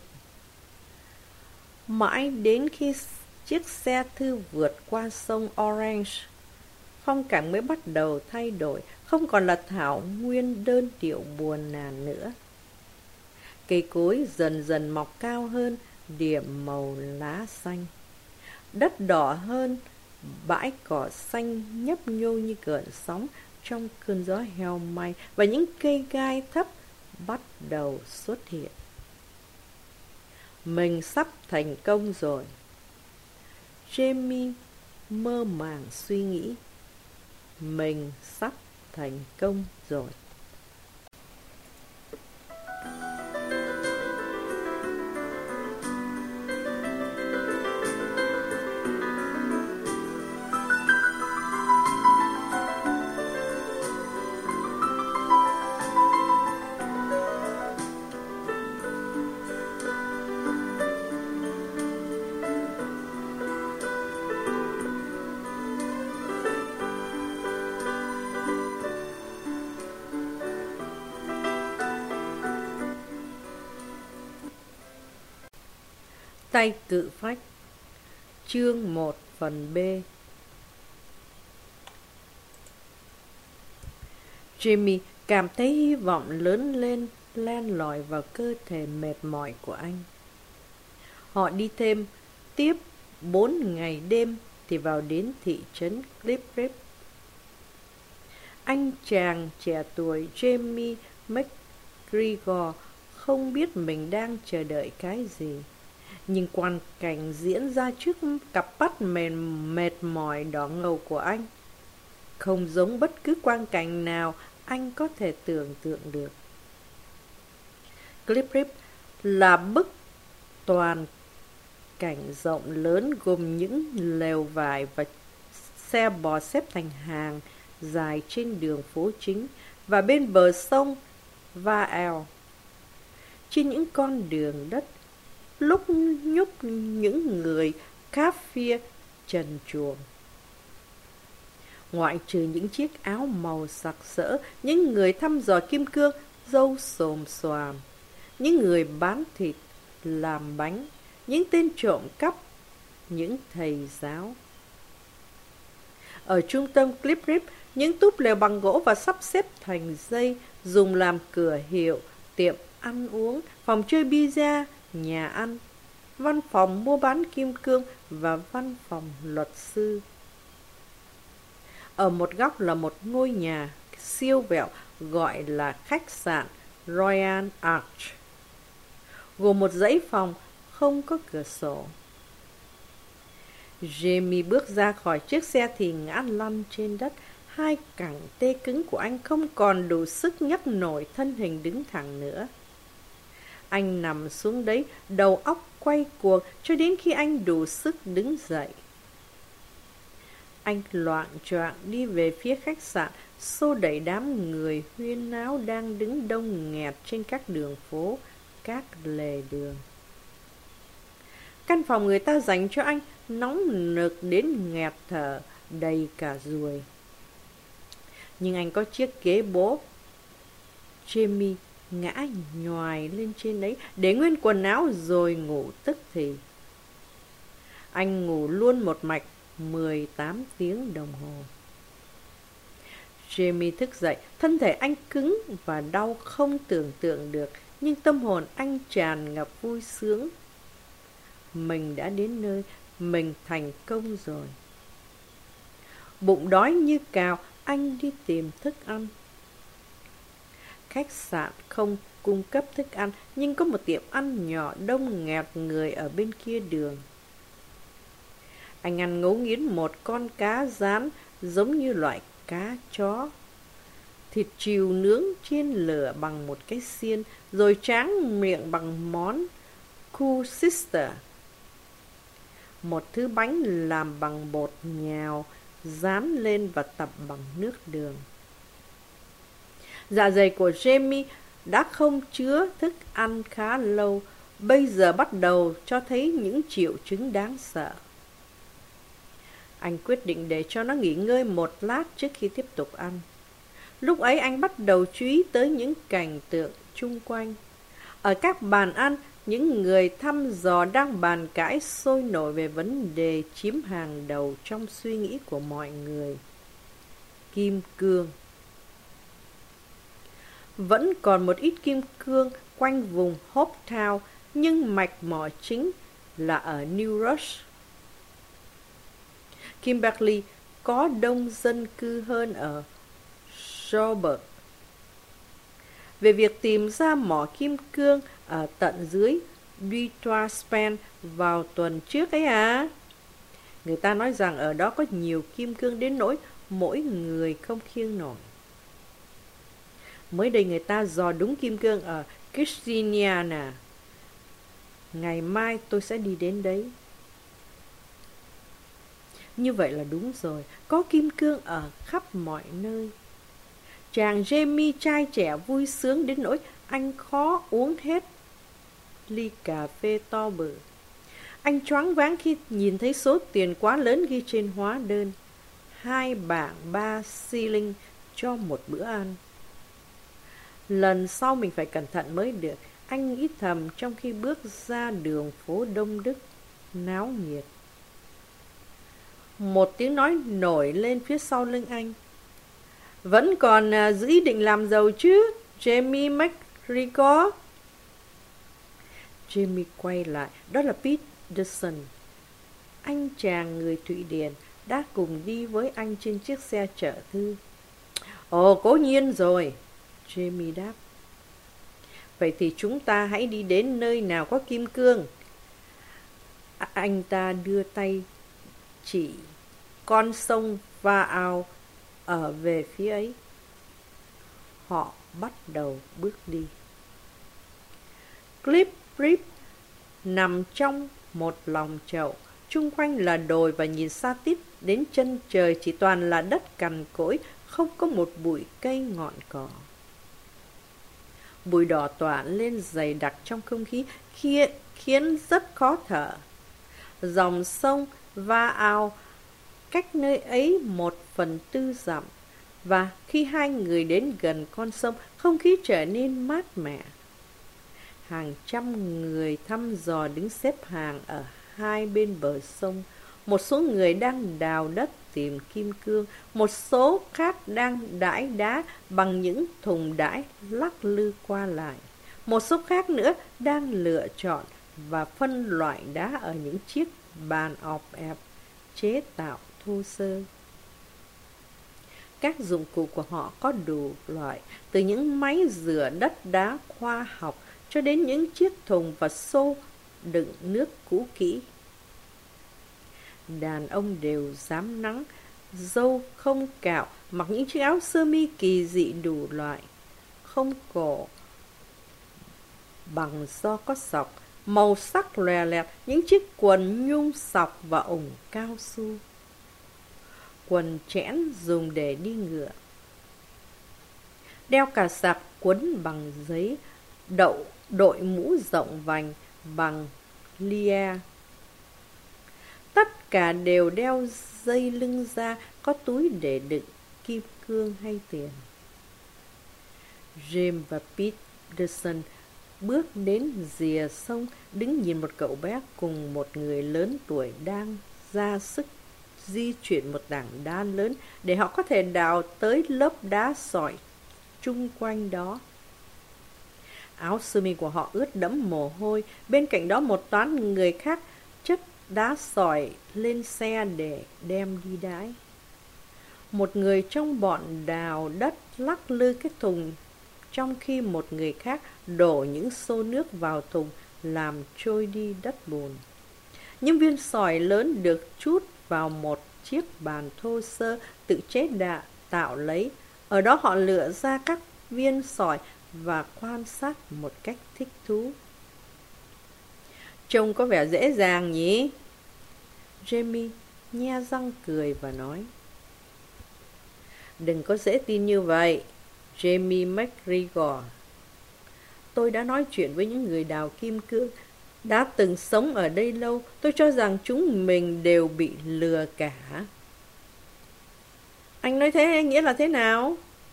Mãi đến khi chiếc xe thư vượt qua sông Orange, phong cảnh mới bắt đầu thay đổi, không còn là thảo nguyên đơn điệu buồn nàn nữa. Cây cối dần dần mọc cao hơn, điểm màu lá xanh. Đất đỏ hơn, bãi cỏ xanh nhấp nhô như cơn sóng trong cơn gió heo may, và những cây gai thấp bắt đầu xuất hiện. Mình sắp thành công rồi. Jamie mơ màng suy nghĩ. Mình sắp thành công rồi. Tay cự phách. Chương một phần B. Jamie cảm thấy hy vọng lớn lên len lỏi vào cơ thể mệt mỏi của anh. Họ đi thêm tiếp bốn ngày đêm thì vào đến thị trấn Cliff River. Anh chàng trẻ tuổi Jamie McGregor không biết mình đang chờ đợi cái gì. Nhưng quan cảnh diễn ra trước cặp mắt mệt, mệt mỏi đỏ ngầu của anh không giống bất cứ quang cảnh nào anh có thể tưởng tượng được. Cliff River là bức toàn cảnh rộng lớn gồm những lều vải và xe bò xếp thành hàng dài trên đường phố chính và bên bờ sông Vaal. Trên những con đường đất lúc nhúc những người Kaffir trần truồng. Ngoại trừ những chiếc áo màu sặc sỡ, những người thăm dò kim cương râu xồm xoàm, những người bán thịt, làm bánh, những tên trộm cắp, những thầy giáo. Ở trung tâm Cliff River, những túp lều bằng gỗ và sắp xếp thành dây dùng làm cửa hiệu, tiệm ăn uống, phòng chơi bida, nhà ăn, văn phòng mua bán kim cương và văn phòng luật sư. Ở một góc là một ngôi nhà siêu vẹo gọi là khách sạn Royal Arch, gồm một dãy phòng không có cửa sổ. Jamie bước ra khỏi chiếc xe thì ngã lăn trên đất. Hai cẳng tê cứng của anh không còn đủ sức nhấc nổi thân hình đứng thẳng nữa. Anh nằm xuống đấy, đầu óc quay cuồng cho đến khi anh đủ sức đứng dậy. Anh loạng choạng đi về phía khách sạn, xô đẩy đám người huyên náo đang đứng đông nghẹt trên các đường phố, các lề đường. Căn phòng người ta dành cho anh nóng nực đến nghẹt thở, đầy cả ruồi. Nhưng anh có chiếc ghế bố. Jamie ngã nhoài lên trên đấy, để nguyên quần áo rồi ngủ tức thì. Anh ngủ luôn một mạch mười tám tiếng đồng hồ. Jamie thức dậy, thân thể anh cứng và đau không tưởng tượng được, nhưng tâm hồn anh tràn ngập vui sướng. Mình đã đến nơi, mình thành công rồi. Bụng đói như cào, anh đi tìm thức ăn. Khách sạn không cung cấp thức ăn, nhưng có một tiệm ăn nhỏ đông nghẹt người ở bên kia đường. Anh ăn ngấu nghiến một con cá rán giống như loại cá chó. Thịt chiều nướng trên lửa bằng một cái xiên, rồi tráng miệng bằng món Cool Sister, một thứ bánh làm bằng bột nhào, dán lên và tập bằng nước đường. Dạ dày của Jamie đã không chứa thức ăn khá lâu, bây giờ bắt đầu cho thấy những triệu chứng đáng sợ. Anh quyết định để cho nó nghỉ ngơi một lát trước khi tiếp tục ăn. Lúc ấy anh bắt đầu chú ý tới những cảnh tượng chung quanh. Ở các bàn ăn, những người thăm dò đang bàn cãi sôi nổi về vấn đề chiếm hàng đầu trong suy nghĩ của mọi người. Kim cương. Vẫn còn một ít kim cương quanh vùng Hopetown, nhưng mạch mỏ chính là ở New Rush. Kimberley có đông dân cư hơn ở Robert. Về việc tìm ra mỏ kim cương ở tận dưới Detroit Span vào tuần trước ấy à? Người ta nói rằng ở đó có nhiều kim cương đến nỗi mỗi người không khiêng nổi. Mới đây người ta dò đúng kim cương ở Christiana. Ngày mai tôi sẽ đi đến đấy. Như vậy là đúng rồi, có kim cương ở khắp mọi nơi. Chàng Jamie trai trẻ vui sướng đến nỗi anh khó uống hết ly cà phê to bự. Anh choáng váng khi nhìn thấy số tiền quá lớn ghi trên hóa đơn. Hai bảng ba shilling cho một bữa ăn. Lần sau mình phải cẩn thận mới được, anh nghĩ thầm trong khi bước ra đường phố Đông Đức, náo nhiệt. Một tiếng nói nổi lên phía sau lưng anh. Vẫn còn à, giữ ý định làm giàu chứ, Jamie McGregor? Jamie quay lại, đó là Peterson. Anh chàng người Thụy Điển đã cùng đi với anh trên chiếc xe chở thư. Ồ, cố nhiên rồi, Jamie đáp. Vậy thì chúng ta hãy đi đến nơi nào có kim cương. À, anh ta đưa tay chỉ con sông Vaal ở về phía ấy. Họ bắt đầu bước đi. Cliff Rip nằm trong một lòng chậu, chung quanh là đồi và nhìn xa tít đến chân trời chỉ toàn là đất cằn cỗi, không có một bụi cây ngọn cỏ. Bụi đỏ tỏa lên dày đặc trong không khí khiến, khiến rất khó thở. Dòng sông Vaal cách nơi ấy một phần tư dặm, và khi hai người đến gần con sông, không khí trở nên mát mẻ. Hàng trăm người thăm dò đứng xếp hàng ở hai bên bờ sông. Một số người đang đào đất tìm kim cương, một số khác đang đãi đá bằng những thùng đãi lắc lư qua lại. Một số khác nữa đang lựa chọn và phân loại đá ở những chiếc bàn ọp ẹp chế tạo thô sơ. Các dụng cụ của họ có đủ loại, từ những máy rửa đất đá khoa học cho đến những chiếc thùng và xô đựng nước cũ kỹ. Đàn ông đều rám nắng, râu không cạo, mặc những chiếc áo sơ mi kỳ dị đủ loại, không cổ, bằng do có sọc, màu sắc lòe loẹt, những chiếc quần nhung sọc và ủng cao su. Quần chẽn dùng để đi ngựa. Đeo cà sạc quấn bằng giấy, đậu đội mũ rộng vành bằng lia. Tất cả đều đeo dây lưng da, có túi để đựng kim cương hay tiền. James và Peterson bước đến rìa sông, đứng nhìn một cậu bé cùng một người lớn tuổi đang ra sức di chuyển một tảng đá lớn để họ có thể đào tới lớp đá sỏi chung quanh đó. Áo sơ mi của họ ướt đẫm mồ hôi, bên cạnh đó một toán người khác chất đá sỏi lên xe để đem đi đãi. Một người trong bọn đào đất lắc lư cái thùng, trong khi một người khác đổ những xô nước vào thùng làm trôi đi đất bùn. Những viên sỏi lớn được trút vào một chiếc bàn thô sơ tự chế đạ tạo lấy. Ở đó họ lựa ra các viên sỏi và quan sát một cách thích thú. Trông có vẻ dễ dàng nhỉ? Jamie nhe răng cười và nói. Đừng có dễ tin như vậy, Jamie McGregor. Tôi đã nói chuyện với những người đào kim cương, đã từng sống ở đây lâu. Tôi cho rằng chúng mình đều bị lừa cả. Anh nói thế nghĩa là thế nào?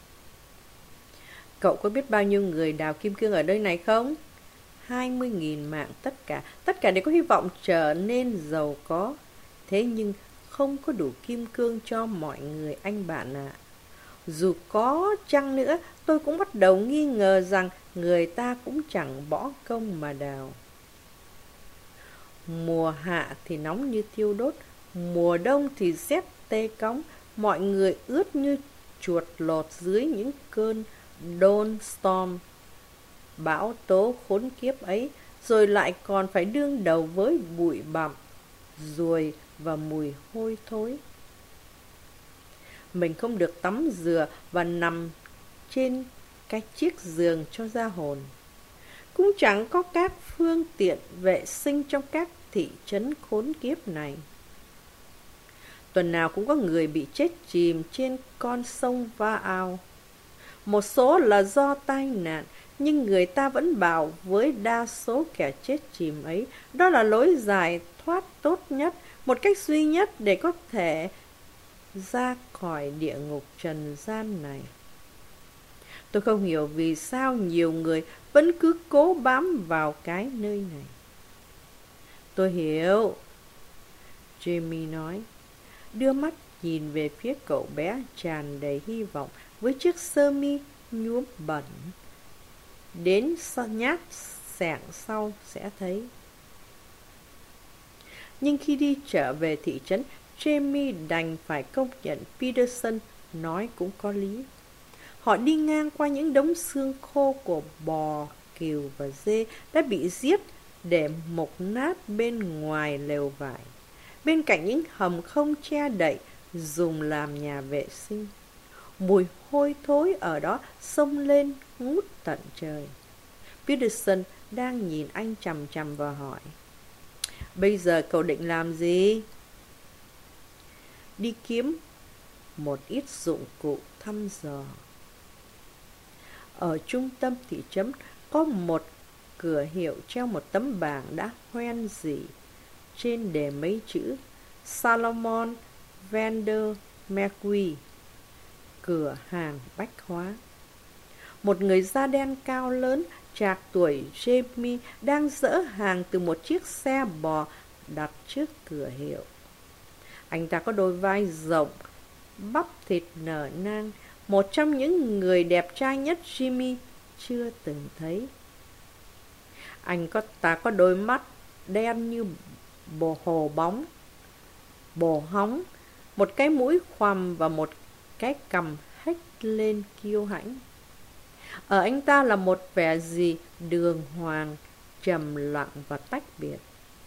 Cậu có biết bao nhiêu người đào kim cương ở đây này không? Hai mươi nghìn mạng tất cả. Tất cả đều có hy vọng trở nên giàu có. Thế nhưng không có đủ kim cương cho mọi người anh bạn ạ. À. Dù có chăng nữa, tôi cũng bắt đầu nghi ngờ rằng người ta cũng chẳng bỏ công mà đào. Mùa hạ thì nóng như thiêu đốt, mùa đông thì rét tê cóng, mọi người ướt như chuột lột dưới những cơn đôn storm, bão tố khốn kiếp ấy, rồi lại còn phải đương đầu với bụi bặm, ruồi và mùi hôi thối. Mình không được tắm rửa và nằm trên cái chiếc giường cho ra hồn. Cũng chẳng có các phương tiện vệ sinh trong các thị trấn khốn kiếp này. Tuần nào cũng có người bị chết chìm trên con sông Va ao. Một số là do tai nạn, nhưng người ta vẫn bảo với đa số kẻ chết chìm ấy, đó là lối giải thoát tốt nhất, một cách duy nhất để có thể ra khỏi địa ngục trần gian này. Tôi không hiểu vì sao nhiều người vẫn cứ cố bám vào cái nơi này. Tôi hiểu, Jamie nói, đưa mắt nhìn về phía cậu bé tràn đầy hy vọng với chiếc sơ mi nhuốm bẩn. Đến nhát sảng sau sẽ thấy. Nhưng khi đi trở về thị trấn, Jamie đành phải công nhận Peterson nói cũng có lý. Họ đi ngang qua những đống xương khô của bò, cừu và dê đã bị giết để mục nát bên ngoài lều vải, bên cạnh những hầm không che đậy dùng làm nhà vệ sinh. Mùi hôi thối ở đó xông lên ngút tận trời. Peterson đang nhìn anh chằm chằm và hỏi, bây giờ cậu định làm gì? Đi kiếm một ít dụng cụ thăm dò. Ở trung tâm thị trấn có một cửa hiệu treo một tấm bảng đã hoen rỉ, trên đề mấy chữ Salomon Vander McGee, cửa hàng bách hóa. Một người da đen cao lớn, trạc tuổi Jamie đang dỡ hàng từ một chiếc xe bò đặt trước cửa hiệu. Anh ta có đôi vai rộng, bắp thịt nở nang, một trong những người đẹp trai nhất Jimmy chưa từng thấy. Anh có ta có đôi mắt đen như bồ hồ bóng, bồ hóng, một cái mũi khoằm và một cái cằm hếch lên kiêu hãnh. Ở anh ta là một vẻ gì đường hoàng, trầm lặng và tách biệt.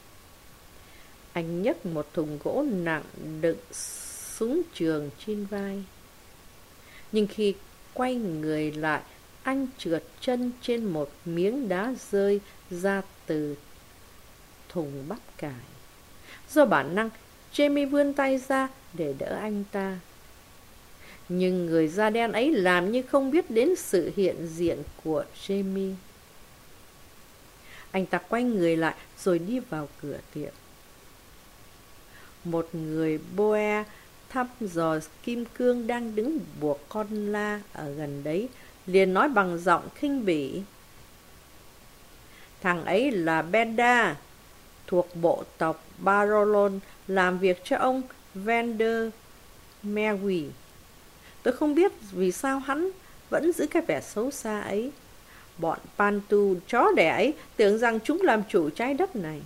Anh nhấc một thùng gỗ nặng đựng súng trường trên vai. Nhưng khi quay người lại, anh trượt chân trên một miếng đá rơi ra từ thùng bắp cải. Do bản năng, Jamie vươn tay ra để đỡ anh ta. Nhưng người da đen ấy làm như không biết đến sự hiện diện của Jamie. Anh ta quay người lại rồi đi vào cửa tiệm. Một người Boer thăm dò kim cương đang đứng buộc con la ở gần đấy, liền nói bằng giọng khinh bỉ: "Thằng ấy là Benda, thuộc bộ tộc Barolon, làm việc cho ông Vander Merwe. Tôi không biết vì sao hắn vẫn giữ cái vẻ xấu xa ấy. Bọn Pantu chó đẻ ấy tưởng rằng chúng làm chủ trái đất này."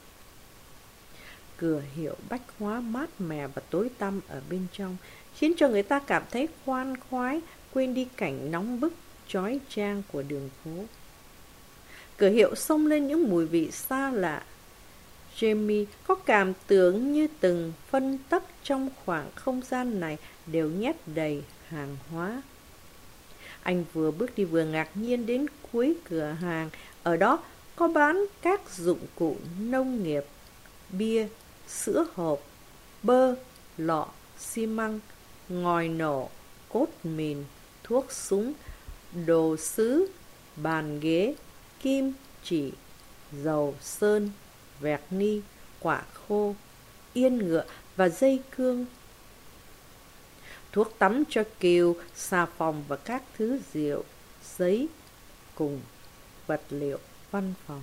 Cửa hiệu bách hóa mát mẻ và tối tăm ở bên trong khiến cho người ta cảm thấy khoan khoái, quên đi cảnh nóng bức, chói chang của đường phố. Cửa hiệu xông lên những mùi vị xa lạ. Jamie có cảm tưởng như từng phân tấc trong khoảng không gian này đều nhét đầy hàng hóa. Anh vừa bước đi vừa ngạc nhiên đến cuối cửa hàng. Ở đó có bán các dụng cụ nông nghiệp, bia, sữa hộp, bơ, lọ, xi măng, ngòi nổ, cốt mìn, thuốc súng, đồ sứ, bàn ghế, kim chỉ, dầu sơn, vẹt ni, quả khô, yên ngựa và dây cương, thuốc tắm cho kiều, xà phòng và các thứ rượu, giấy cùng vật liệu văn phòng.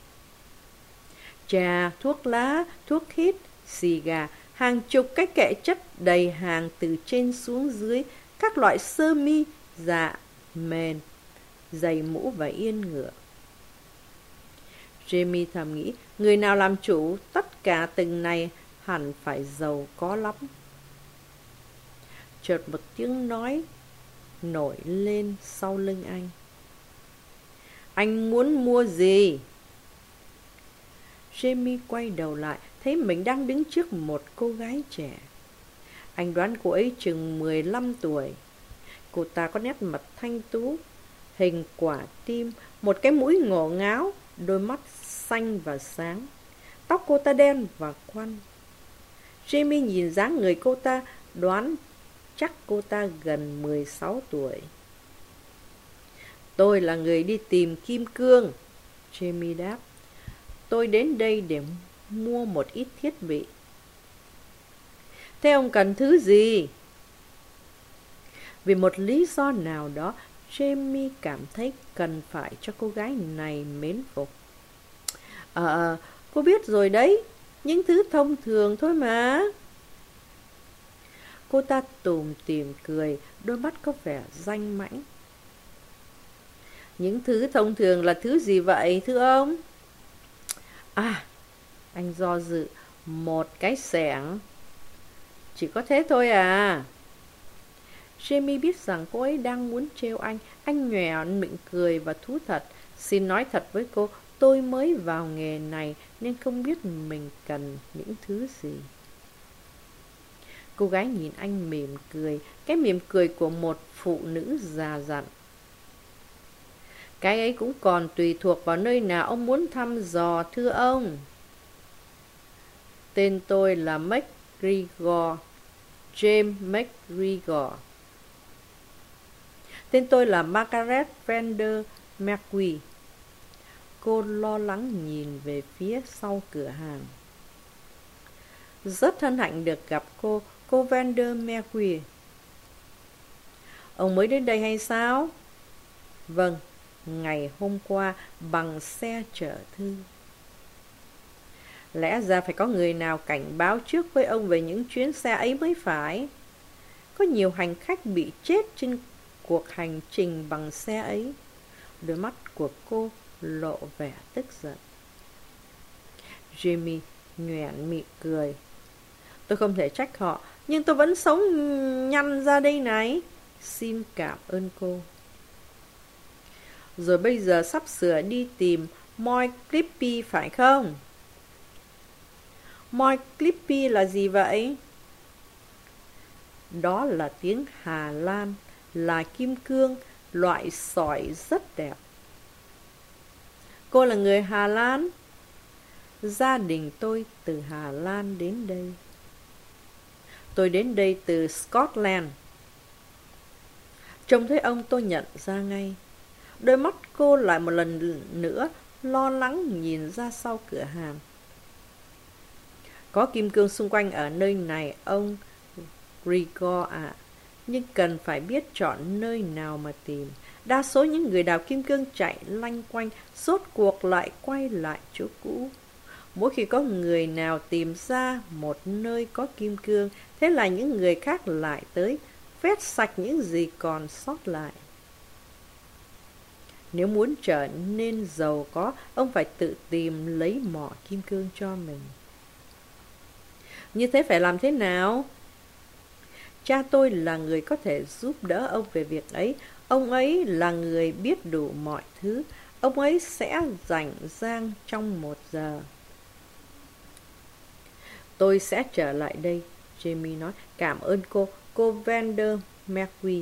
Trà, thuốc lá, thuốc hít, xì gà, hàng chục cái kệ chất đầy hàng từ trên xuống dưới, các loại sơ mi, dạ, mền, giày mũ và yên ngựa. Jamie thầm nghĩ, người nào làm chủ tất cả từng này hẳn phải giàu có lắm. Chợt một tiếng nói nổi lên sau lưng anh. Anh muốn mua gì? Jamie quay đầu lại, thấy mình đang đứng trước một cô gái trẻ. Anh đoán cô ấy chừng mười lăm tuổi. Cô ta có nét mặt thanh tú, hình quả tim, một cái mũi ngổ ngáo, đôi mắt xanh và sáng. Tóc cô ta đen và quăn. Jamie nhìn dáng người cô ta, đoán chắc cô ta gần mười sáu tuổi. Tôi là người đi tìm kim cương, Jamie đáp. Tôi đến đây để mua một ít thiết bị. Thế ông cần thứ gì? Vì một lý do nào đó, Jamie cảm thấy cần phải cho cô gái này mến phục. Ờ, à, cô biết rồi đấy, những thứ thông thường thôi mà. Cô ta tủm tỉm cười, đôi mắt có vẻ danh mãnh. Những thứ thông thường là thứ gì vậy, thưa ông? À, anh do dự, một cái xẻng. Chỉ có thế thôi à? Jamie biết rằng cô ấy đang muốn trêu anh. Anh nhoẻn miệng cười và thú thật. Xin nói thật với cô, tôi mới vào nghề này nên không biết mình cần những thứ gì. Cô gái nhìn anh mỉm cười, cái mỉm cười của một phụ nữ già dặn. Cái ấy cũng còn tùy thuộc vào nơi nào ông muốn thăm dò, thưa ông. Tên tôi là McGregor, James McGregor. Tên tôi là Margaret Vander Merwe. Cô lo lắng nhìn về phía sau cửa hàng. Rất hân hạnh được gặp cô, cô Vander Merwe. Ông mới đến đây hay sao? Vâng, ngày hôm qua bằng xe chở thư. Lẽ ra phải có người nào cảnh báo trước với ông về những chuyến xe ấy mới phải. Có nhiều hành khách bị chết trên cuộc hành trình bằng xe ấy. Đôi mắt của cô lộ vẻ tức giận. Jamie nhoẻn miệng cười. Tôi không thể trách họ, Nhưng tôi vẫn sống nhăn ra đây này. Xin cảm ơn cô. Rồi bây giờ sắp sửa đi tìm Moi Clippy phải không? Moi Clippy là gì vậy? Đó là tiếng Hà Lan, là kim cương, loại sỏi rất đẹp. Cô là người Hà Lan? Gia đình tôi từ Hà Lan đến đây. Tôi đến đây từ Scotland. Trông thấy ông tôi nhận ra ngay. Đôi mắt cô lại một lần nữa lo lắng nhìn ra sau cửa hàng. Có kim cương xung quanh ở nơi này ông Grigor ạ, nhưng cần phải biết chọn nơi nào mà tìm. Đa số những người đào kim cương chạy lanh quanh, rốt cuộc lại quay lại chỗ cũ. Mỗi khi có người nào tìm ra một nơi có kim cương, thế là những người khác lại tới, vét sạch những gì còn sót lại. Nếu muốn trở nên giàu có, ông phải tự tìm lấy mỏ kim cương cho mình. Như thế phải làm thế nào? Cha tôi là người có thể giúp đỡ ông về việc ấy. Ông ấy là người biết đủ mọi thứ. Ông ấy sẽ rảnh rang trong một giờ. Tôi sẽ trở lại đây, Jamie nói. Cảm ơn cô, cô Vander McGee.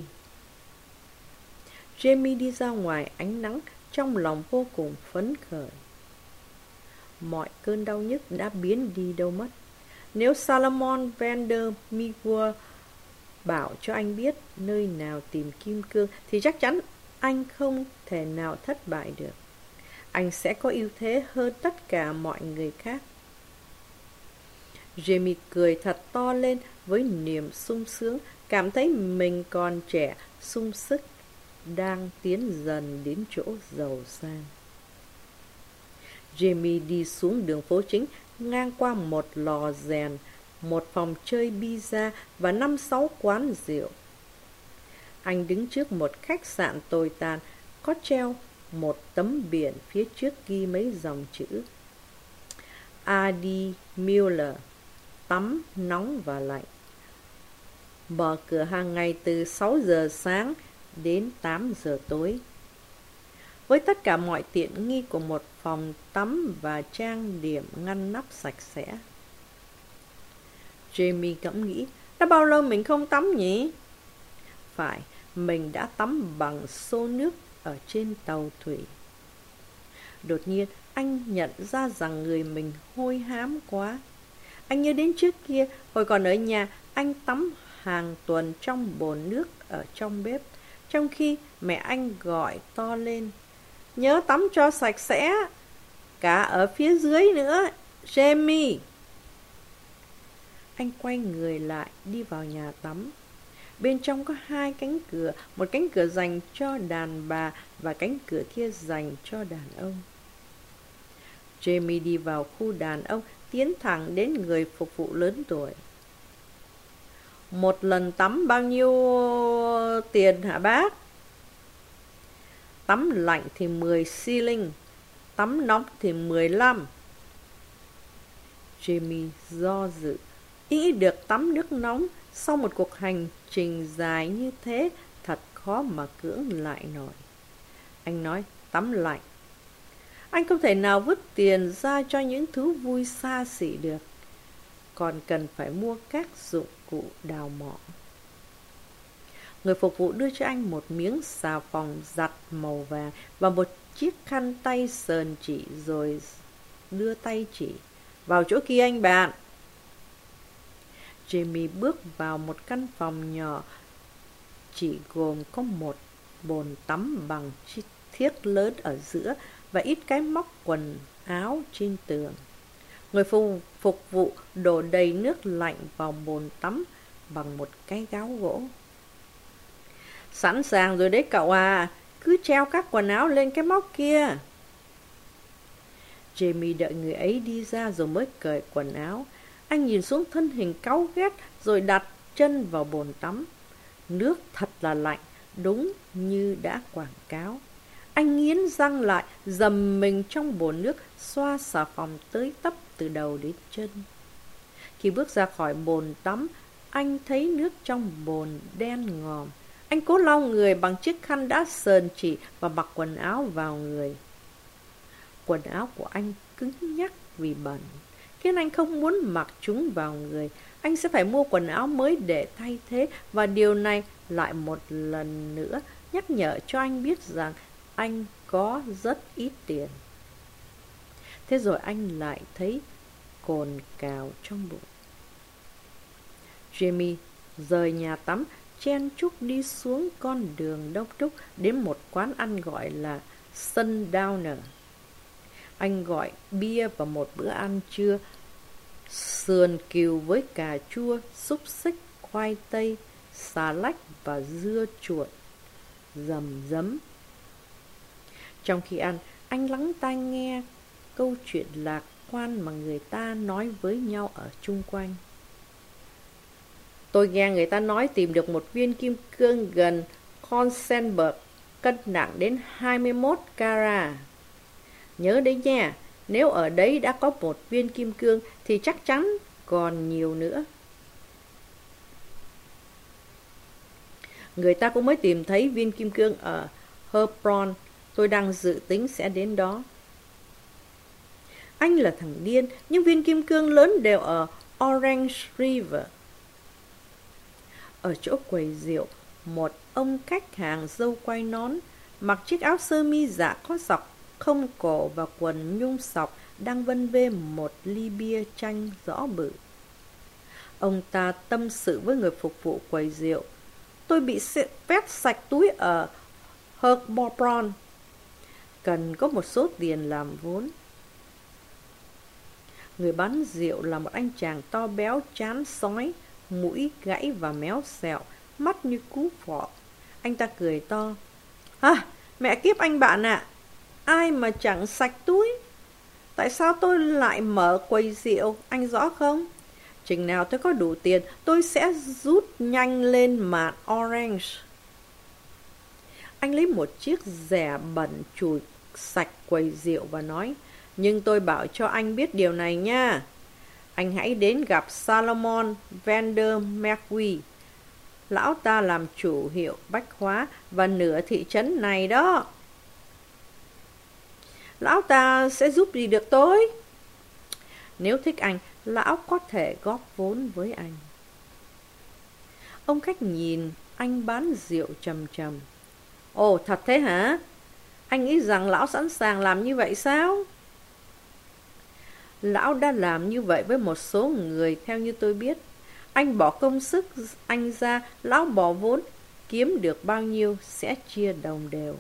Jamie đi ra ngoài ánh nắng, trong lòng vô cùng phấn khởi. Mọi cơn đau nhức đã biến đi đâu mất. Nếu Salomon Vander McGee bảo cho anh biết nơi nào tìm kim cương, thì chắc chắn anh không thể nào thất bại được. Anh sẽ có ưu thế hơn tất cả mọi người khác. Jamie cười thật to lên với niềm sung sướng, cảm thấy mình còn trẻ, sung sức, đang tiến dần đến chỗ giàu sang. Jamie đi xuống đường phố chính, ngang qua một lò rèn, một phòng chơi pizza và năm sáu quán rượu. Anh đứng trước một khách sạn tồi tàn, có treo một tấm biển, phía trước ghi mấy dòng chữ: Adi Miller, tắm nóng và lạnh. Mở cửa hàng ngày từ sáu giờ sáng đến tám giờ tối. Với tất cả mọi tiện nghi của một phòng tắm và trang điểm ngăn nắp sạch sẽ. Jamie ngẫm nghĩ, đã bao lâu mình không tắm nhỉ? Phải, mình đã tắm bằng xô nước ở trên tàu thủy. Đột nhiên, anh nhận ra rằng người mình hôi hám quá. Anh nhớ đến trước kia, hồi còn ở nhà, anh tắm hàng tuần trong bồn nước ở trong bếp, trong khi mẹ anh gọi to lên: nhớ tắm cho sạch sẽ, cả ở phía dưới nữa, Jamie. Anh quay người lại, đi vào nhà tắm. Bên trong có hai cánh cửa, một cánh cửa dành cho đàn bà và cánh cửa kia dành cho đàn ông. Jamie đi vào khu đàn ông, tiến thẳng đến người phục vụ lớn tuổi. Một lần tắm bao nhiêu tiền hả bác? Tắm lạnh thì mười xi linh, tắm nóng thì mười lăm. Jamie do dự, ý được tắm nước nóng sau một cuộc hành trình dài như thế thật khó mà cưỡng lại nổi. Anh nói tắm lạnh. Anh không thể nào vứt tiền ra cho những thú vui xa xỉ được, còn cần phải mua các dụng cụ đào mỏ. Người phục vụ đưa cho anh một miếng xà phòng giặt màu vàng và một chiếc khăn tay sờn chỉ, rồi đưa tay chỉ: vào chỗ kia anh bạn. Jamie bước vào một căn phòng nhỏ, chỉ gồm có một bồn tắm bằng thiết lớn ở giữa và ít cái móc quần áo trên tường. Người phục, phục vụ đổ đầy nước lạnh vào bồn tắm bằng một cái gáo gỗ. Sẵn sàng rồi đấy cậu à, cứ treo các quần áo lên cái móc kia. Jamie đợi người ấy đi ra rồi mới cởi quần áo. Anh nhìn xuống thân hình cáu ghét rồi đặt chân vào bồn tắm. Nước thật là lạnh, đúng như đã quảng cáo. Anh nghiến răng lại, dầm mình trong bồn nước, xoa xà phòng tới tấp từ đầu đến chân. Khi bước ra khỏi bồn tắm, anh thấy nước trong bồn đen ngòm. Anh cố lau người bằng chiếc khăn đã sờn chỉ và mặc quần áo vào người. Quần áo của anh cứng nhắc vì bẩn, khiến anh không muốn mặc chúng vào người. Anh sẽ phải mua quần áo mới để thay thế, và điều này lại một lần nữa nhắc nhở cho anh biết rằng anh có rất ít tiền. Thế rồi anh lại thấy cồn cào trong bụng. Jamie rời nhà tắm, chen chúc đi xuống con đường đông đúc đến một quán ăn gọi là Sundowner. Anh gọi bia và một bữa ăn trưa, sườn cừu với cà chua, xúc xích, khoai tây, xà lách và dưa chuột rầm rấm. Trong khi ăn, anh lắng tai nghe câu chuyện lạc quan mà người ta nói với nhau ở chung quanh. Tôi nghe người ta nói tìm được một viên kim cương gần Konsenberg, cân nặng đến hai mươi mốt carat. Nhớ đấy nha, nếu ở đấy đã có một viên kim cương thì chắc chắn còn nhiều nữa. Người ta cũng mới tìm thấy viên kim cương ở Hebron. Tôi đang dự tính sẽ đến đó. Anh là thằng điên, nhưng viên kim cương lớn đều ở Orange River. Ở chỗ quầy rượu, một ông khách hàng râu quai nón, mặc chiếc áo sơ mi dạ có dọc không cổ và quần nhung sọc, đang vân vê một ly bia chanh rõ bự. Ông ta tâm sự với người phục vụ quầy rượu. Tôi bị vét sạch túi ở Hebron, cần có một số tiền làm vốn. Người bán rượu là một anh chàng to béo, trán sói, mũi gãy và méo xẹo, mắt như cú phọ. Anh ta cười to. À, mẹ kiếp anh bạn ạ, à, ai mà chẳng sạch túi. Tại sao tôi lại mở quầy rượu, anh rõ không? Chừng nào tôi có đủ tiền, tôi sẽ rút nhanh lên màn Orange. Anh lấy một chiếc rẻ bẩn chùi sạch quầy rượu và nói, nhưng tôi bảo cho anh biết điều này nha. Anh hãy đến gặp Salomon Vander McGee. Lão ta làm chủ hiệu bách hóa và nửa thị trấn này đó. Lão ta sẽ giúp gì được tôi? Nếu thích anh, lão có thể góp vốn với anh. Ông khách nhìn anh bán rượu trầm trầm. Ồ, thật thế hả? Anh nghĩ rằng lão sẵn sàng làm như vậy sao? Lão đã làm như vậy với một số người theo như tôi biết. Anh bỏ công sức anh ra, lão bỏ vốn, kiếm được bao nhiêu sẽ chia đồng đều.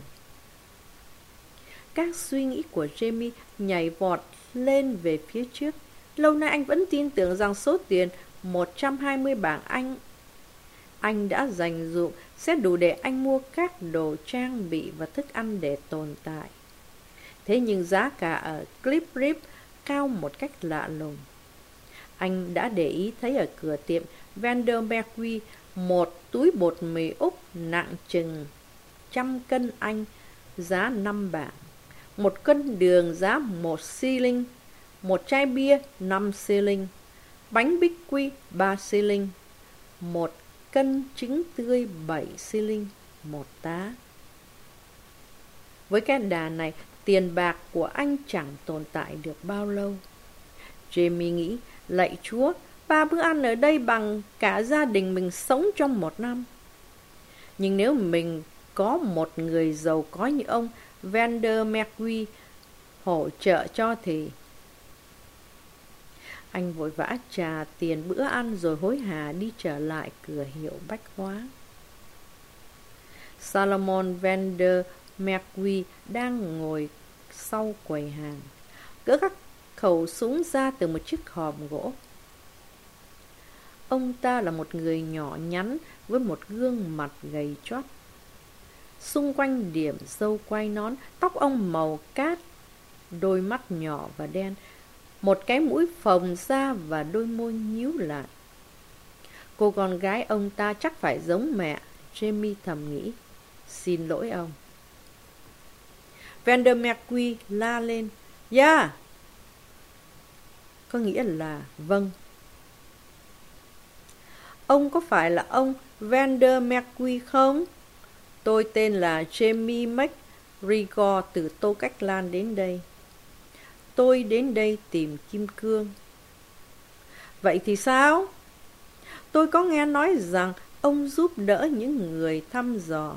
Các suy nghĩ của Jamie nhảy vọt lên về phía trước. Lâu nay anh vẫn tin tưởng rằng số tiền một trăm hai mươi bảng Anh anh đã dành dụm sẽ đủ để anh mua các đồ trang bị và thức ăn để tồn tại. Thế nhưng giá cả ở Cliff Rip cao một cách lạ lùng. Anh đã để ý thấy ở cửa tiệm Vander McGee một túi bột mì Úc nặng chừng trăm cân Anh, giá năm bảng, một cân đường giá một xi linh, một chai bia năm xi linh, bánh bích quy ba xi linh, một cân trứng tươi bảy xi linh một tá. Với cái đà này, tiền bạc của anh chẳng tồn tại được bao lâu. Jamie nghĩ, lạy Chúa, ba bữa ăn ở đây bằng cả gia đình mình sống trong một năm. Nhưng nếu mình có một người giàu có như ông Vander McGee hỗ trợ cho thì... Anh vội vã trả tiền bữa ăn rồi hối hả đi trở lại cửa hiệu bách hóa. Salomon Vander McGee đang ngồi sau quầy hàng, gỡ các khẩu súng ra từ một chiếc hòm gỗ. Ông ta là một người nhỏ nhắn với một gương mặt gầy chót. Xung quanh điểm râu quai nón, tóc ông màu cát, đôi mắt nhỏ và đen, một cái mũi phồng ra và đôi môi nhíu lại. Cô con gái ông ta chắc phải giống mẹ, Jamie thầm nghĩ. Xin lỗi ông. Vander McGee la lên. Yeah! Có nghĩa là vâng. Ông có phải là ông Vander McQueen không? Tôi tên là Jamie McGregor từ Tô Cách Lan đến đây. Tôi đến đây tìm kim cương. Vậy thì sao? Tôi có nghe nói rằng ông giúp đỡ những người thăm dò.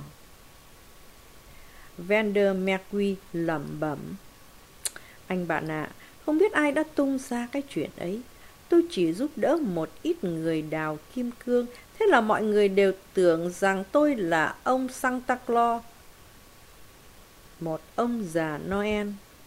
Vander McQueen lẩm bẩm. Anh bạn ạ, à, không biết ai đã tung ra cái chuyện ấy. Tôi chỉ giúp đỡ một ít người đào kim cương. Thế là mọi người đều tưởng rằng tôi là ông Santa Claus, một ông già Noel.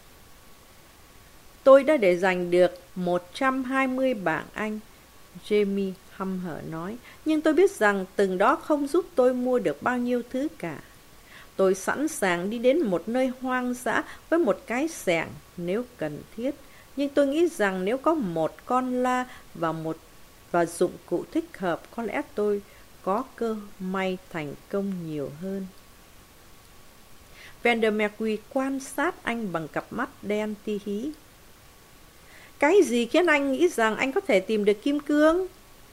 Tôi đã để dành được một trăm hai mươi bảng Anh, Jamie hăm hở nói. Nhưng tôi biết rằng từng đó không giúp tôi mua được bao nhiêu thứ cả. Tôi sẵn sàng đi đến một nơi hoang dã với một cái xẻng nếu cần thiết. Nhưng tôi nghĩ rằng nếu có một con la và một và dụng cụ thích hợp, có lẽ tôi có cơ may thành công nhiều hơn. Vander McQueen quan sát anh bằng cặp mắt đen ti hí. Cái gì khiến anh nghĩ rằng anh có thể tìm được kim cương?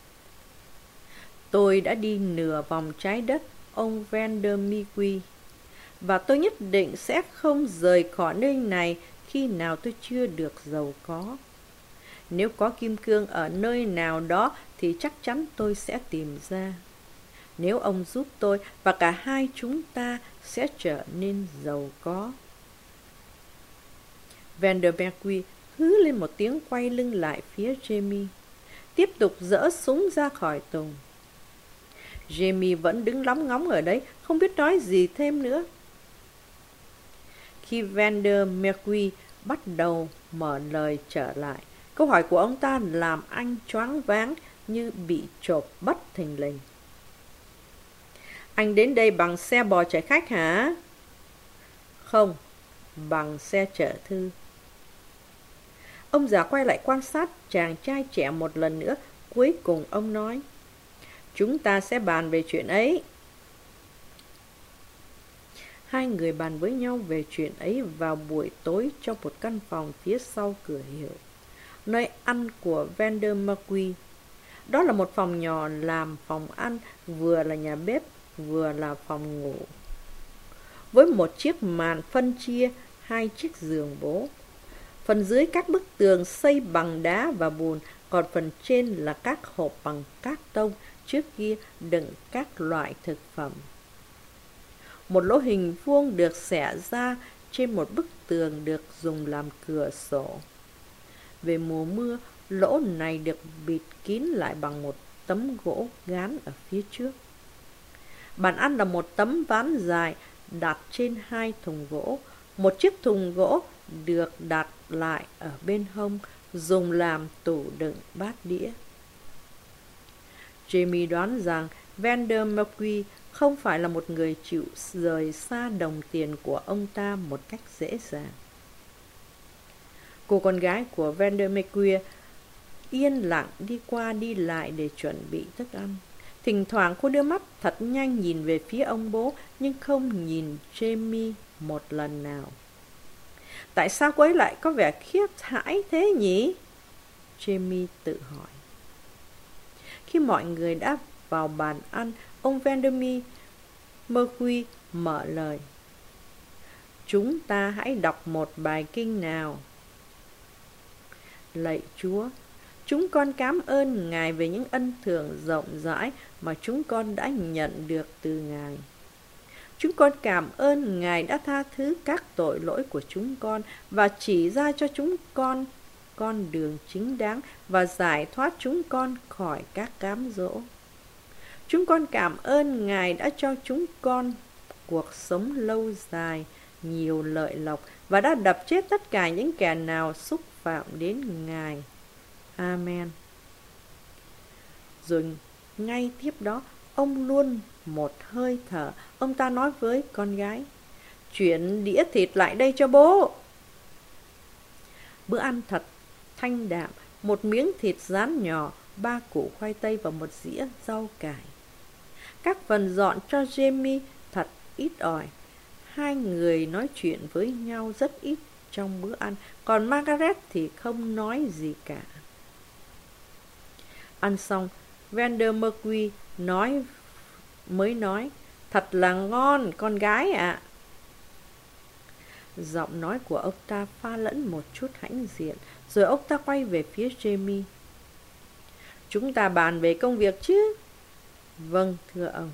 Tôi đã đi nửa vòng trái đất, ông Vander McQueen, và tôi nhất định sẽ không rời khỏi nơi này khi nào tôi chưa được giàu có. Nếu có kim cương ở nơi nào đó thì chắc chắn tôi sẽ tìm ra. Nếu ông giúp tôi và cả hai chúng ta sẽ trở nên giàu có. Vander McQueen hứ lên một tiếng, quay lưng lại phía Jamie, tiếp tục giở súng ra khỏi thùng. Jamie vẫn đứng lóng ngóng ở đấy, không biết nói gì thêm nữa. Khi Vander McQueen bắt đầu mở lời trở lại, câu hỏi của ông ta làm anh choáng váng như bị chộp bất thình lình. Anh đến đây bằng xe bò chở khách hả? Không, bằng xe chở thư. Ông già quay lại quan sát chàng trai trẻ một lần nữa. Cuối cùng ông nói, chúng ta sẽ bàn về chuyện ấy. Hai người bàn với nhau về chuyện ấy vào buổi tối trong một căn phòng phía sau cửa hiệu, nơi ăn của Vander McQueen. Đó là một phòng nhỏ làm phòng ăn, vừa là nhà bếp, vừa là phòng ngủ, với một chiếc màn phân chia hai chiếc giường bố. Phần dưới các bức tường xây bằng đá và bùn, còn phần trên là các hộp bằng cát tông, trước kia đựng các loại thực phẩm. Một lỗ hình vuông được xẻ ra trên một bức tường được dùng làm cửa sổ. Về mùa mưa, lỗ này được bịt kín lại bằng một tấm gỗ gán ở phía trước. Bàn ăn là một tấm ván dài đặt trên hai thùng gỗ. Một chiếc thùng gỗ được đặt lại ở bên hông, dùng làm tủ đựng bát đĩa. Jamie đoán rằng Vander McQueen không phải là một người chịu rời xa đồng tiền của ông ta một cách dễ dàng. Cô con gái của Vander McQueen yên lặng đi qua đi lại để chuẩn bị thức ăn. Thỉnh thoảng cô đưa mắt thật nhanh nhìn về phía ông bố, nhưng không nhìn Jamie một lần nào. Tại sao cô ấy lại có vẻ khiếp hãi thế nhỉ? Jamie tự hỏi. Khi mọi người đã vào bàn ăn, ông Vander McQueen mở lời. Chúng ta hãy đọc một bài kinh nào. Lạy Chúa, chúng con cảm ơn Ngài về những ân thưởng rộng rãi mà chúng con đã nhận được từ Ngài. Chúng con cảm ơn Ngài đã tha thứ các tội lỗi của chúng con và chỉ ra cho chúng con con đường chính đáng và giải thoát chúng con khỏi các cám dỗ. Chúng con cảm ơn Ngài đã cho chúng con cuộc sống lâu dài, nhiều lợi lộc và đã đập chết tất cả những kẻ nào xúc phạm đến Ngài. Amen. Rồi ngay tiếp đó, ông luôn một hơi thở, ông ta nói với con gái, chuyển đĩa thịt lại đây cho bố. Bữa ăn thật thanh đạm, một miếng thịt rán nhỏ, ba củ khoai tây và một dĩa rau cải. Các phần dọn cho Jamie thật ít ỏi. Hai người nói chuyện với nhau rất ít trong bữa ăn, còn Margaret thì không nói gì cả. Ăn xong, Vandermerque nói mới nói, thật là ngon, con gái ạ. Giọng nói của ông ta pha lẫn một chút hãnh diện, rồi ông ta quay về phía Jamie. Chúng ta bàn về công việc chứ? Vâng, thưa ông.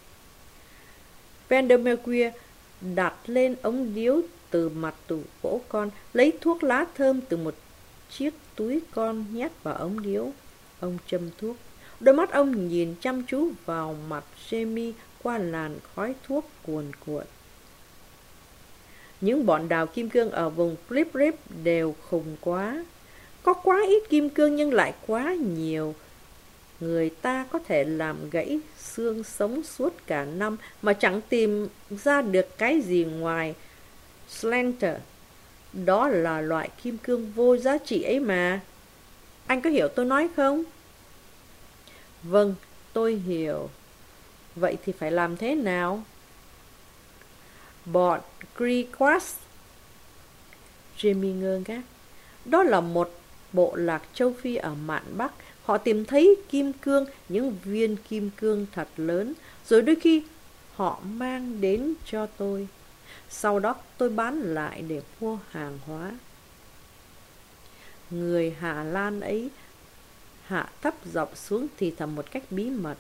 Vandermeer đặt lên ống điếu từ mặt tủ gỗ con, lấy thuốc lá thơm từ một chiếc túi con nhét vào ống điếu. Ông châm thuốc. Đôi mắt ông nhìn chăm chú vào mặt Jamie qua làn khói thuốc cuồn cuộn. Những bọn đào kim cương ở vùng Flip Rip đều khùng quá. Có quá ít kim cương nhưng lại quá nhiều. Người ta có thể làm gãy xương sống suốt cả năm mà chẳng tìm ra được cái gì ngoài Slender. Đó là loại kim cương vô giá trị ấy mà. Anh có hiểu tôi nói không? Vâng, tôi hiểu. Vậy thì phải làm thế nào? Bọn Creekwas. Jamie ngơ ngác. Đó là một bộ lạc châu Phi ở mạn Bắc. Họ tìm thấy kim cương, những viên kim cương thật lớn, rồi đôi khi họ mang đến cho tôi. Sau đó tôi bán lại để mua hàng hóa. Người Hà Lan ấy hạ thấp giọng xuống thì thầm một cách bí mật.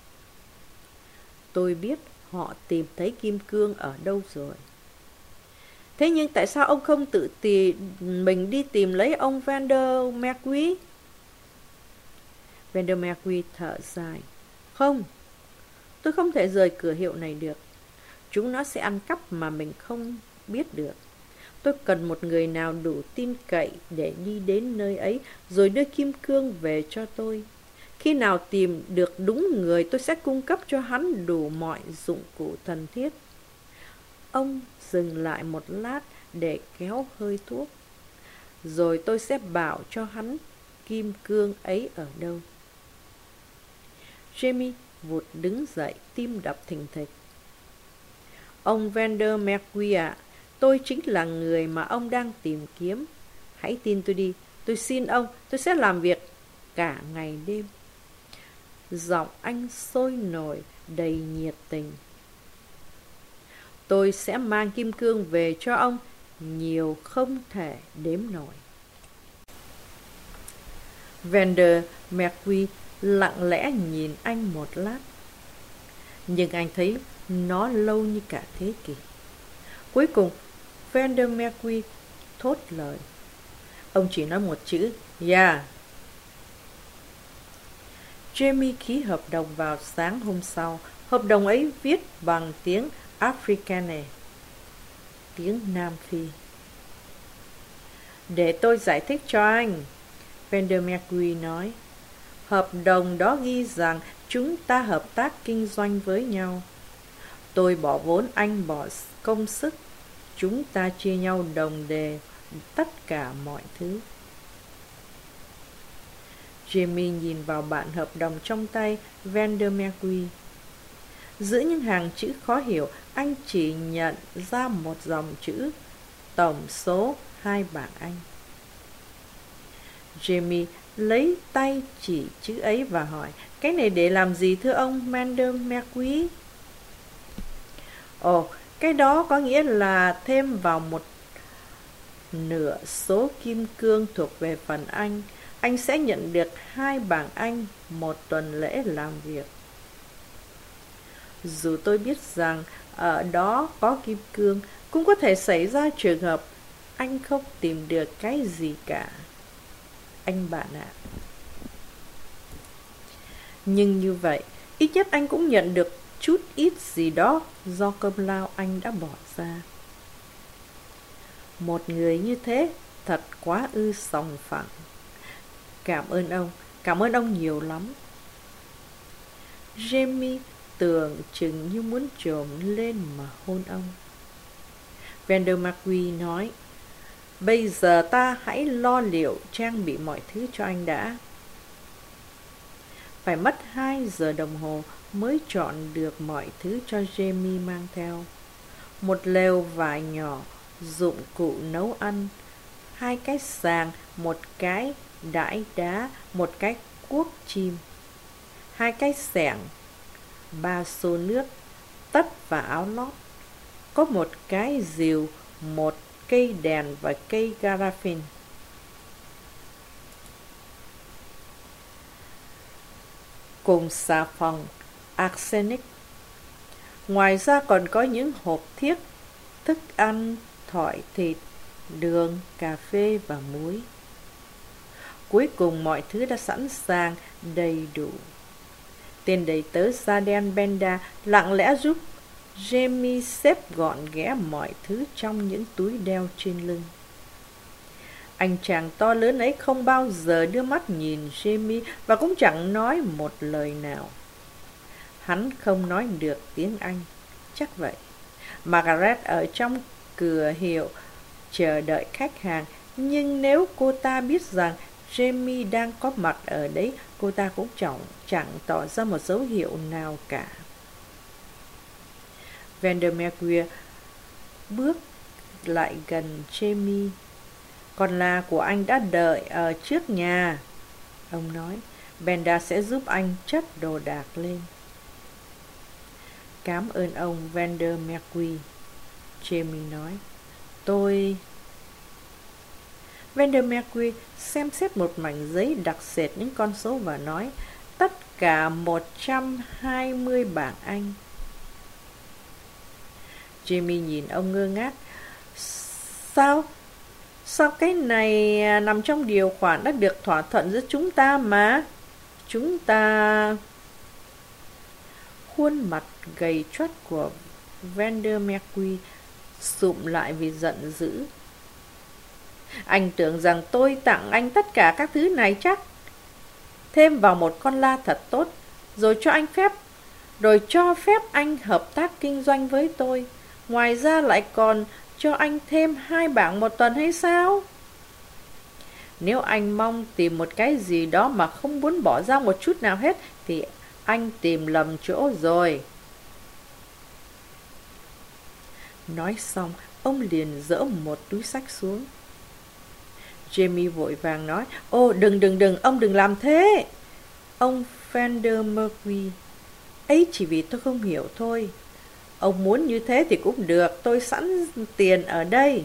Tôi biết họ tìm thấy kim cương ở đâu rồi. Thế nhưng tại sao ông không tự tìm mình đi tìm lấy ông Vandermeer? Vandermeer thở dài. Không, tôi không thể rời cửa hiệu này được. Chúng nó sẽ ăn cắp mà mình không biết được. Tôi cần một người nào đủ tin cậy để đi đến nơi ấy rồi đưa kim cương về cho tôi. Khi nào tìm được đúng người, tôi sẽ cung cấp cho hắn đủ mọi dụng cụ cần thiết. Ông dừng lại một lát để kéo hơi thuốc. Rồi tôi sẽ bảo cho hắn kim cương ấy ở đâu. Jamie vụt đứng dậy, tim đập thình thịch. Ông Vandermeer ạ, tôi chính là người mà ông đang tìm kiếm. Hãy tin tôi đi, tôi xin ông, tôi sẽ làm việc cả ngày đêm. Giọng anh sôi nổi, đầy nhiệt tình. Tôi sẽ mang kim cương về cho ông, nhiều không thể đếm nổi. Vandermeer lặng lẽ nhìn anh một lát. Nhưng anh thấy nó lâu như cả thế kỷ. Cuối cùng, Vandermeer thốt lời. Ông chỉ nói một chữ, yeah. Jamie ký hợp đồng vào sáng hôm sau. Hợp đồng ấy viết bằng tiếng Afrikaner, tiếng Nam Phi. Để tôi giải thích cho anh, Vandermeer nói. Hợp đồng đó ghi rằng chúng ta hợp tác kinh doanh với nhau. Tôi bỏ vốn, anh bỏ công sức. Chúng ta chia nhau đồng đều tất cả mọi thứ. Jamie nhìn vào bản hợp đồng trong tay Vandermeer. Giữa những hàng chữ khó hiểu, anh chỉ nhận ra một dòng chữ, tổng số hai bảng Anh. Jamie lấy tay chỉ chữ ấy và hỏi, cái này để làm gì thưa ông Vandermeer? Ồ, cái đó có nghĩa là thêm vào một nửa số kim cương thuộc về phần anh. Anh sẽ nhận được hai bảng Anh một tuần lễ làm việc. Dù tôi biết rằng ở đó có kim cương, cũng có thể xảy ra trường hợp anh không tìm được cái gì cả. Anh bạn ạ. Nhưng như vậy, ít nhất anh cũng nhận được chút ít gì đó do công lao anh đã bỏ ra. Một người như thế thật quá ư sòng phẳng. Cảm ơn ông, cảm ơn ông nhiều lắm. Jamie tưởng chừng như muốn chồm lên mà hôn ông. Vandermeer nói, bây giờ ta hãy lo liệu trang bị mọi thứ cho anh đã. Phải mất hai giờ đồng hồ mới chọn được mọi thứ cho Jamie mang theo. Một lều vải nhỏ, dụng cụ nấu ăn, hai cái sàng, một cái đãi đá, một cái cuốc chim. hai cái xẻng, ba xô nước, tất và áo lót. Có một cái rìu, một cây đèn và cây garafin. Cùng xà phòng, arsenic. Ngoài ra còn có những hộp thiếc, thức ăn, thỏi thịt, đường, cà phê và muối. Cuối cùng mọi thứ đã sẵn sàng, đầy đủ. Tên đầy tớ da đen Benda lặng lẽ giúp Jamie xếp gọn ghẽ mọi thứ trong những túi đeo trên lưng. Anh chàng to lớn ấy không bao giờ đưa mắt nhìn Jamie và cũng chẳng nói một lời nào. Hắn không nói được tiếng Anh, chắc vậy. Margaret ở trong cửa hiệu chờ đợi khách hàng, nhưng nếu cô ta biết rằng Jamie đang có mặt ở đấy, cô ta cũng chẳng, chẳng tỏ ra một dấu hiệu nào cả. Vandermeer bước lại gần Jamie. Con la của anh đã đợi ở trước nhà, ông nói. Benda sẽ giúp anh chất đồ đạc lên. Cảm ơn ông Vandermeer, Jamie nói. Tôi... Vandermeer xem xét một mảnh giấy đặc sệt những con số và nói, tất cả một trăm hai mươi bảng Anh. Jamie nhìn ông ngơ ngác. Sao? Sao cái này nằm trong điều khoản đã được thỏa thuận giữa chúng ta mà? Chúng ta... Khuôn mặt gầy choắt của Vandermeer sụm lại vì giận dữ. Anh tưởng rằng tôi tặng anh tất cả các thứ này chắc. Thêm vào một con la thật tốt, rồi cho anh phép, rồi cho phép anh hợp tác kinh doanh với tôi. Ngoài ra lại còn cho anh thêm hai bảng một tuần hay sao? Nếu anh mong tìm một cái gì đó mà không muốn bỏ ra một chút nào hết, thì anh tìm lầm chỗ rồi. Nói xong, ông liền dỡ một túi xách xuống. Jamie vội vàng nói, ô đừng đừng đừng, ông đừng làm thế. Ông Vandermeer, ấy chỉ vì tôi không hiểu thôi. Ông muốn như thế thì cũng được, tôi sẵn tiền ở đây.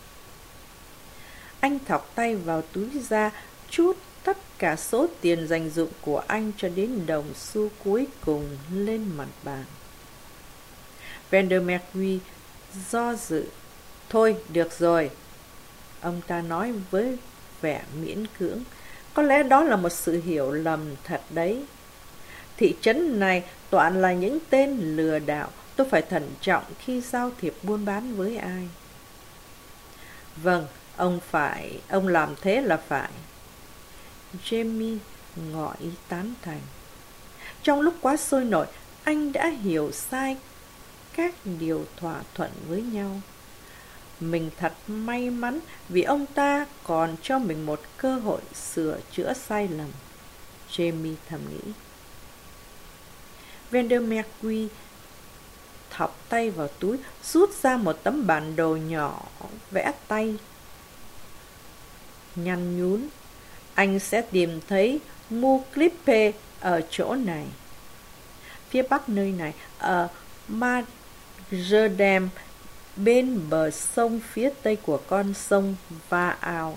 Anh thọc tay vào túi ra, trút tất cả số tiền dành dụm của anh cho đến đồng xu cuối cùng lên mặt bàn. Vandermeer do dự. Thôi, được rồi. Ông ta nói với vẻ miễn cưỡng. Có lẽ đó là một sự hiểu lầm thật đấy. Thị trấn này toàn là những tên lừa đảo. Tôi phải thận trọng khi giao thiệp buôn bán với ai. Vâng, ông phải, ông làm thế là phải. Jamie ngỏ ý tán thành. Trong lúc quá sôi nổi, anh đã hiểu sai các điều thỏa thuận với nhau. Mình thật may mắn vì ông ta còn cho mình một cơ hội sửa chữa sai lầm. Jamie thầm nghĩ. Vandermeer thọc tay vào túi, rút ra một tấm bản đồ nhỏ, vẽ tay. Nhăn nhún. Anh sẽ tìm thấy Mu Clippe ở chỗ này. Phía bắc nơi này, ở Marjordam, bên bờ sông phía tây của con sông Vaal.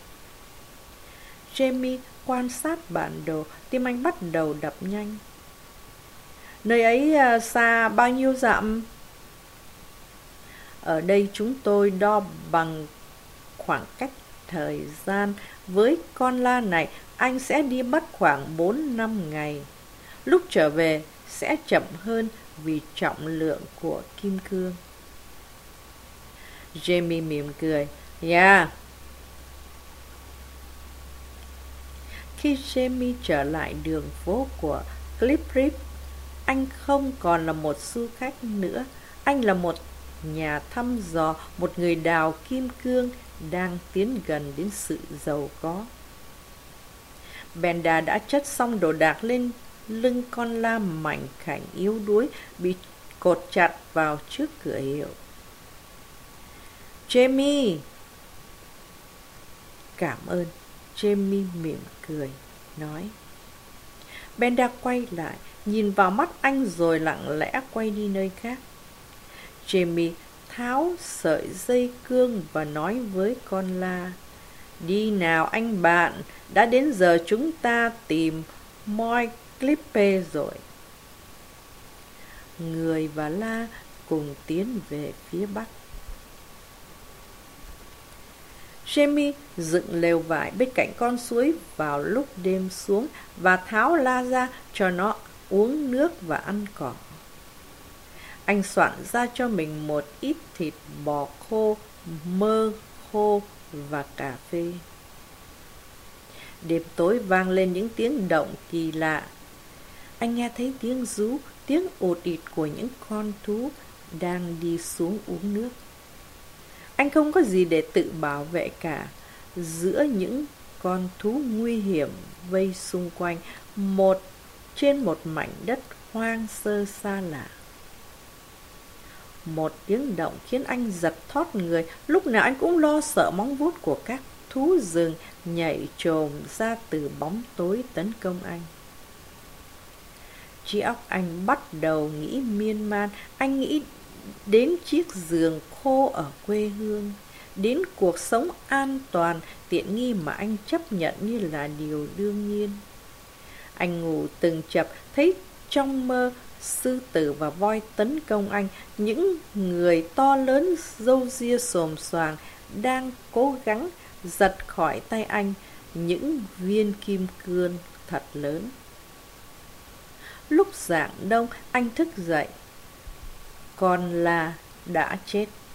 Jamie quan sát bản đồ, tim anh bắt đầu đập nhanh. Nơi ấy à, xa bao nhiêu dặm? Ở đây chúng tôi đo bằng khoảng cách thời gian. Với con la này, anh sẽ đi mất khoảng bốn năm ngày. Lúc trở về sẽ chậm hơn vì trọng lượng của kim cương. Jamie mỉm cười. Yeah. Khi Jamie trở lại đường phố của Cliff, anh không còn là một du khách nữa. Anh là một nhà thăm dò, một người đào kim cương đang tiến gần đến sự giàu có. Benda đã chất xong đồ đạc lên lưng con la mảnh khảnh yếu đuối bị cột chặt vào trước cửa hiệu. Jamie! Cảm ơn. Jamie mỉm cười, nói. Benda quay lại, nhìn vào mắt anh rồi lặng lẽ quay đi nơi khác. Jamie tháo sợi dây cương và nói với con la: "Đi nào anh bạn, đã đến giờ chúng ta tìm Moy Clippe rồi." Người và la cùng tiến về phía bắc. Jamie dựng lều vải bên cạnh con suối vào lúc đêm xuống và tháo la ra cho nó uống nước và ăn cỏ. Anh soạn ra cho mình một ít thịt bò khô, mơ khô và cà phê. Đêm tối vang lên những tiếng động kỳ lạ. Anh nghe thấy tiếng rú, tiếng ột ịt của những con thú đang đi xuống uống nước. Anh không có gì để tự bảo vệ cả. Giữa những con thú nguy hiểm vây xung quanh một trên một mảnh đất hoang sơ xa lạ. Một tiếng động khiến anh giật thót người. Lúc nào anh cũng lo sợ móng vuốt của các thú rừng nhảy chồm ra từ bóng tối tấn công anh. Trí óc anh bắt đầu nghĩ miên man. Anh nghĩ đến chiếc giường khô ở quê hương, đến cuộc sống an toàn, tiện nghi mà anh chấp nhận như là điều đương nhiên. Anh ngủ từng chập, thấy trong mơ sư tử và voi tấn công anh. Những người to lớn râu ria xồm xoàng đang cố gắng giật khỏi tay anh những viên kim cương thật lớn. Lúc rạng đông, anh thức dậy. Con la đã chết.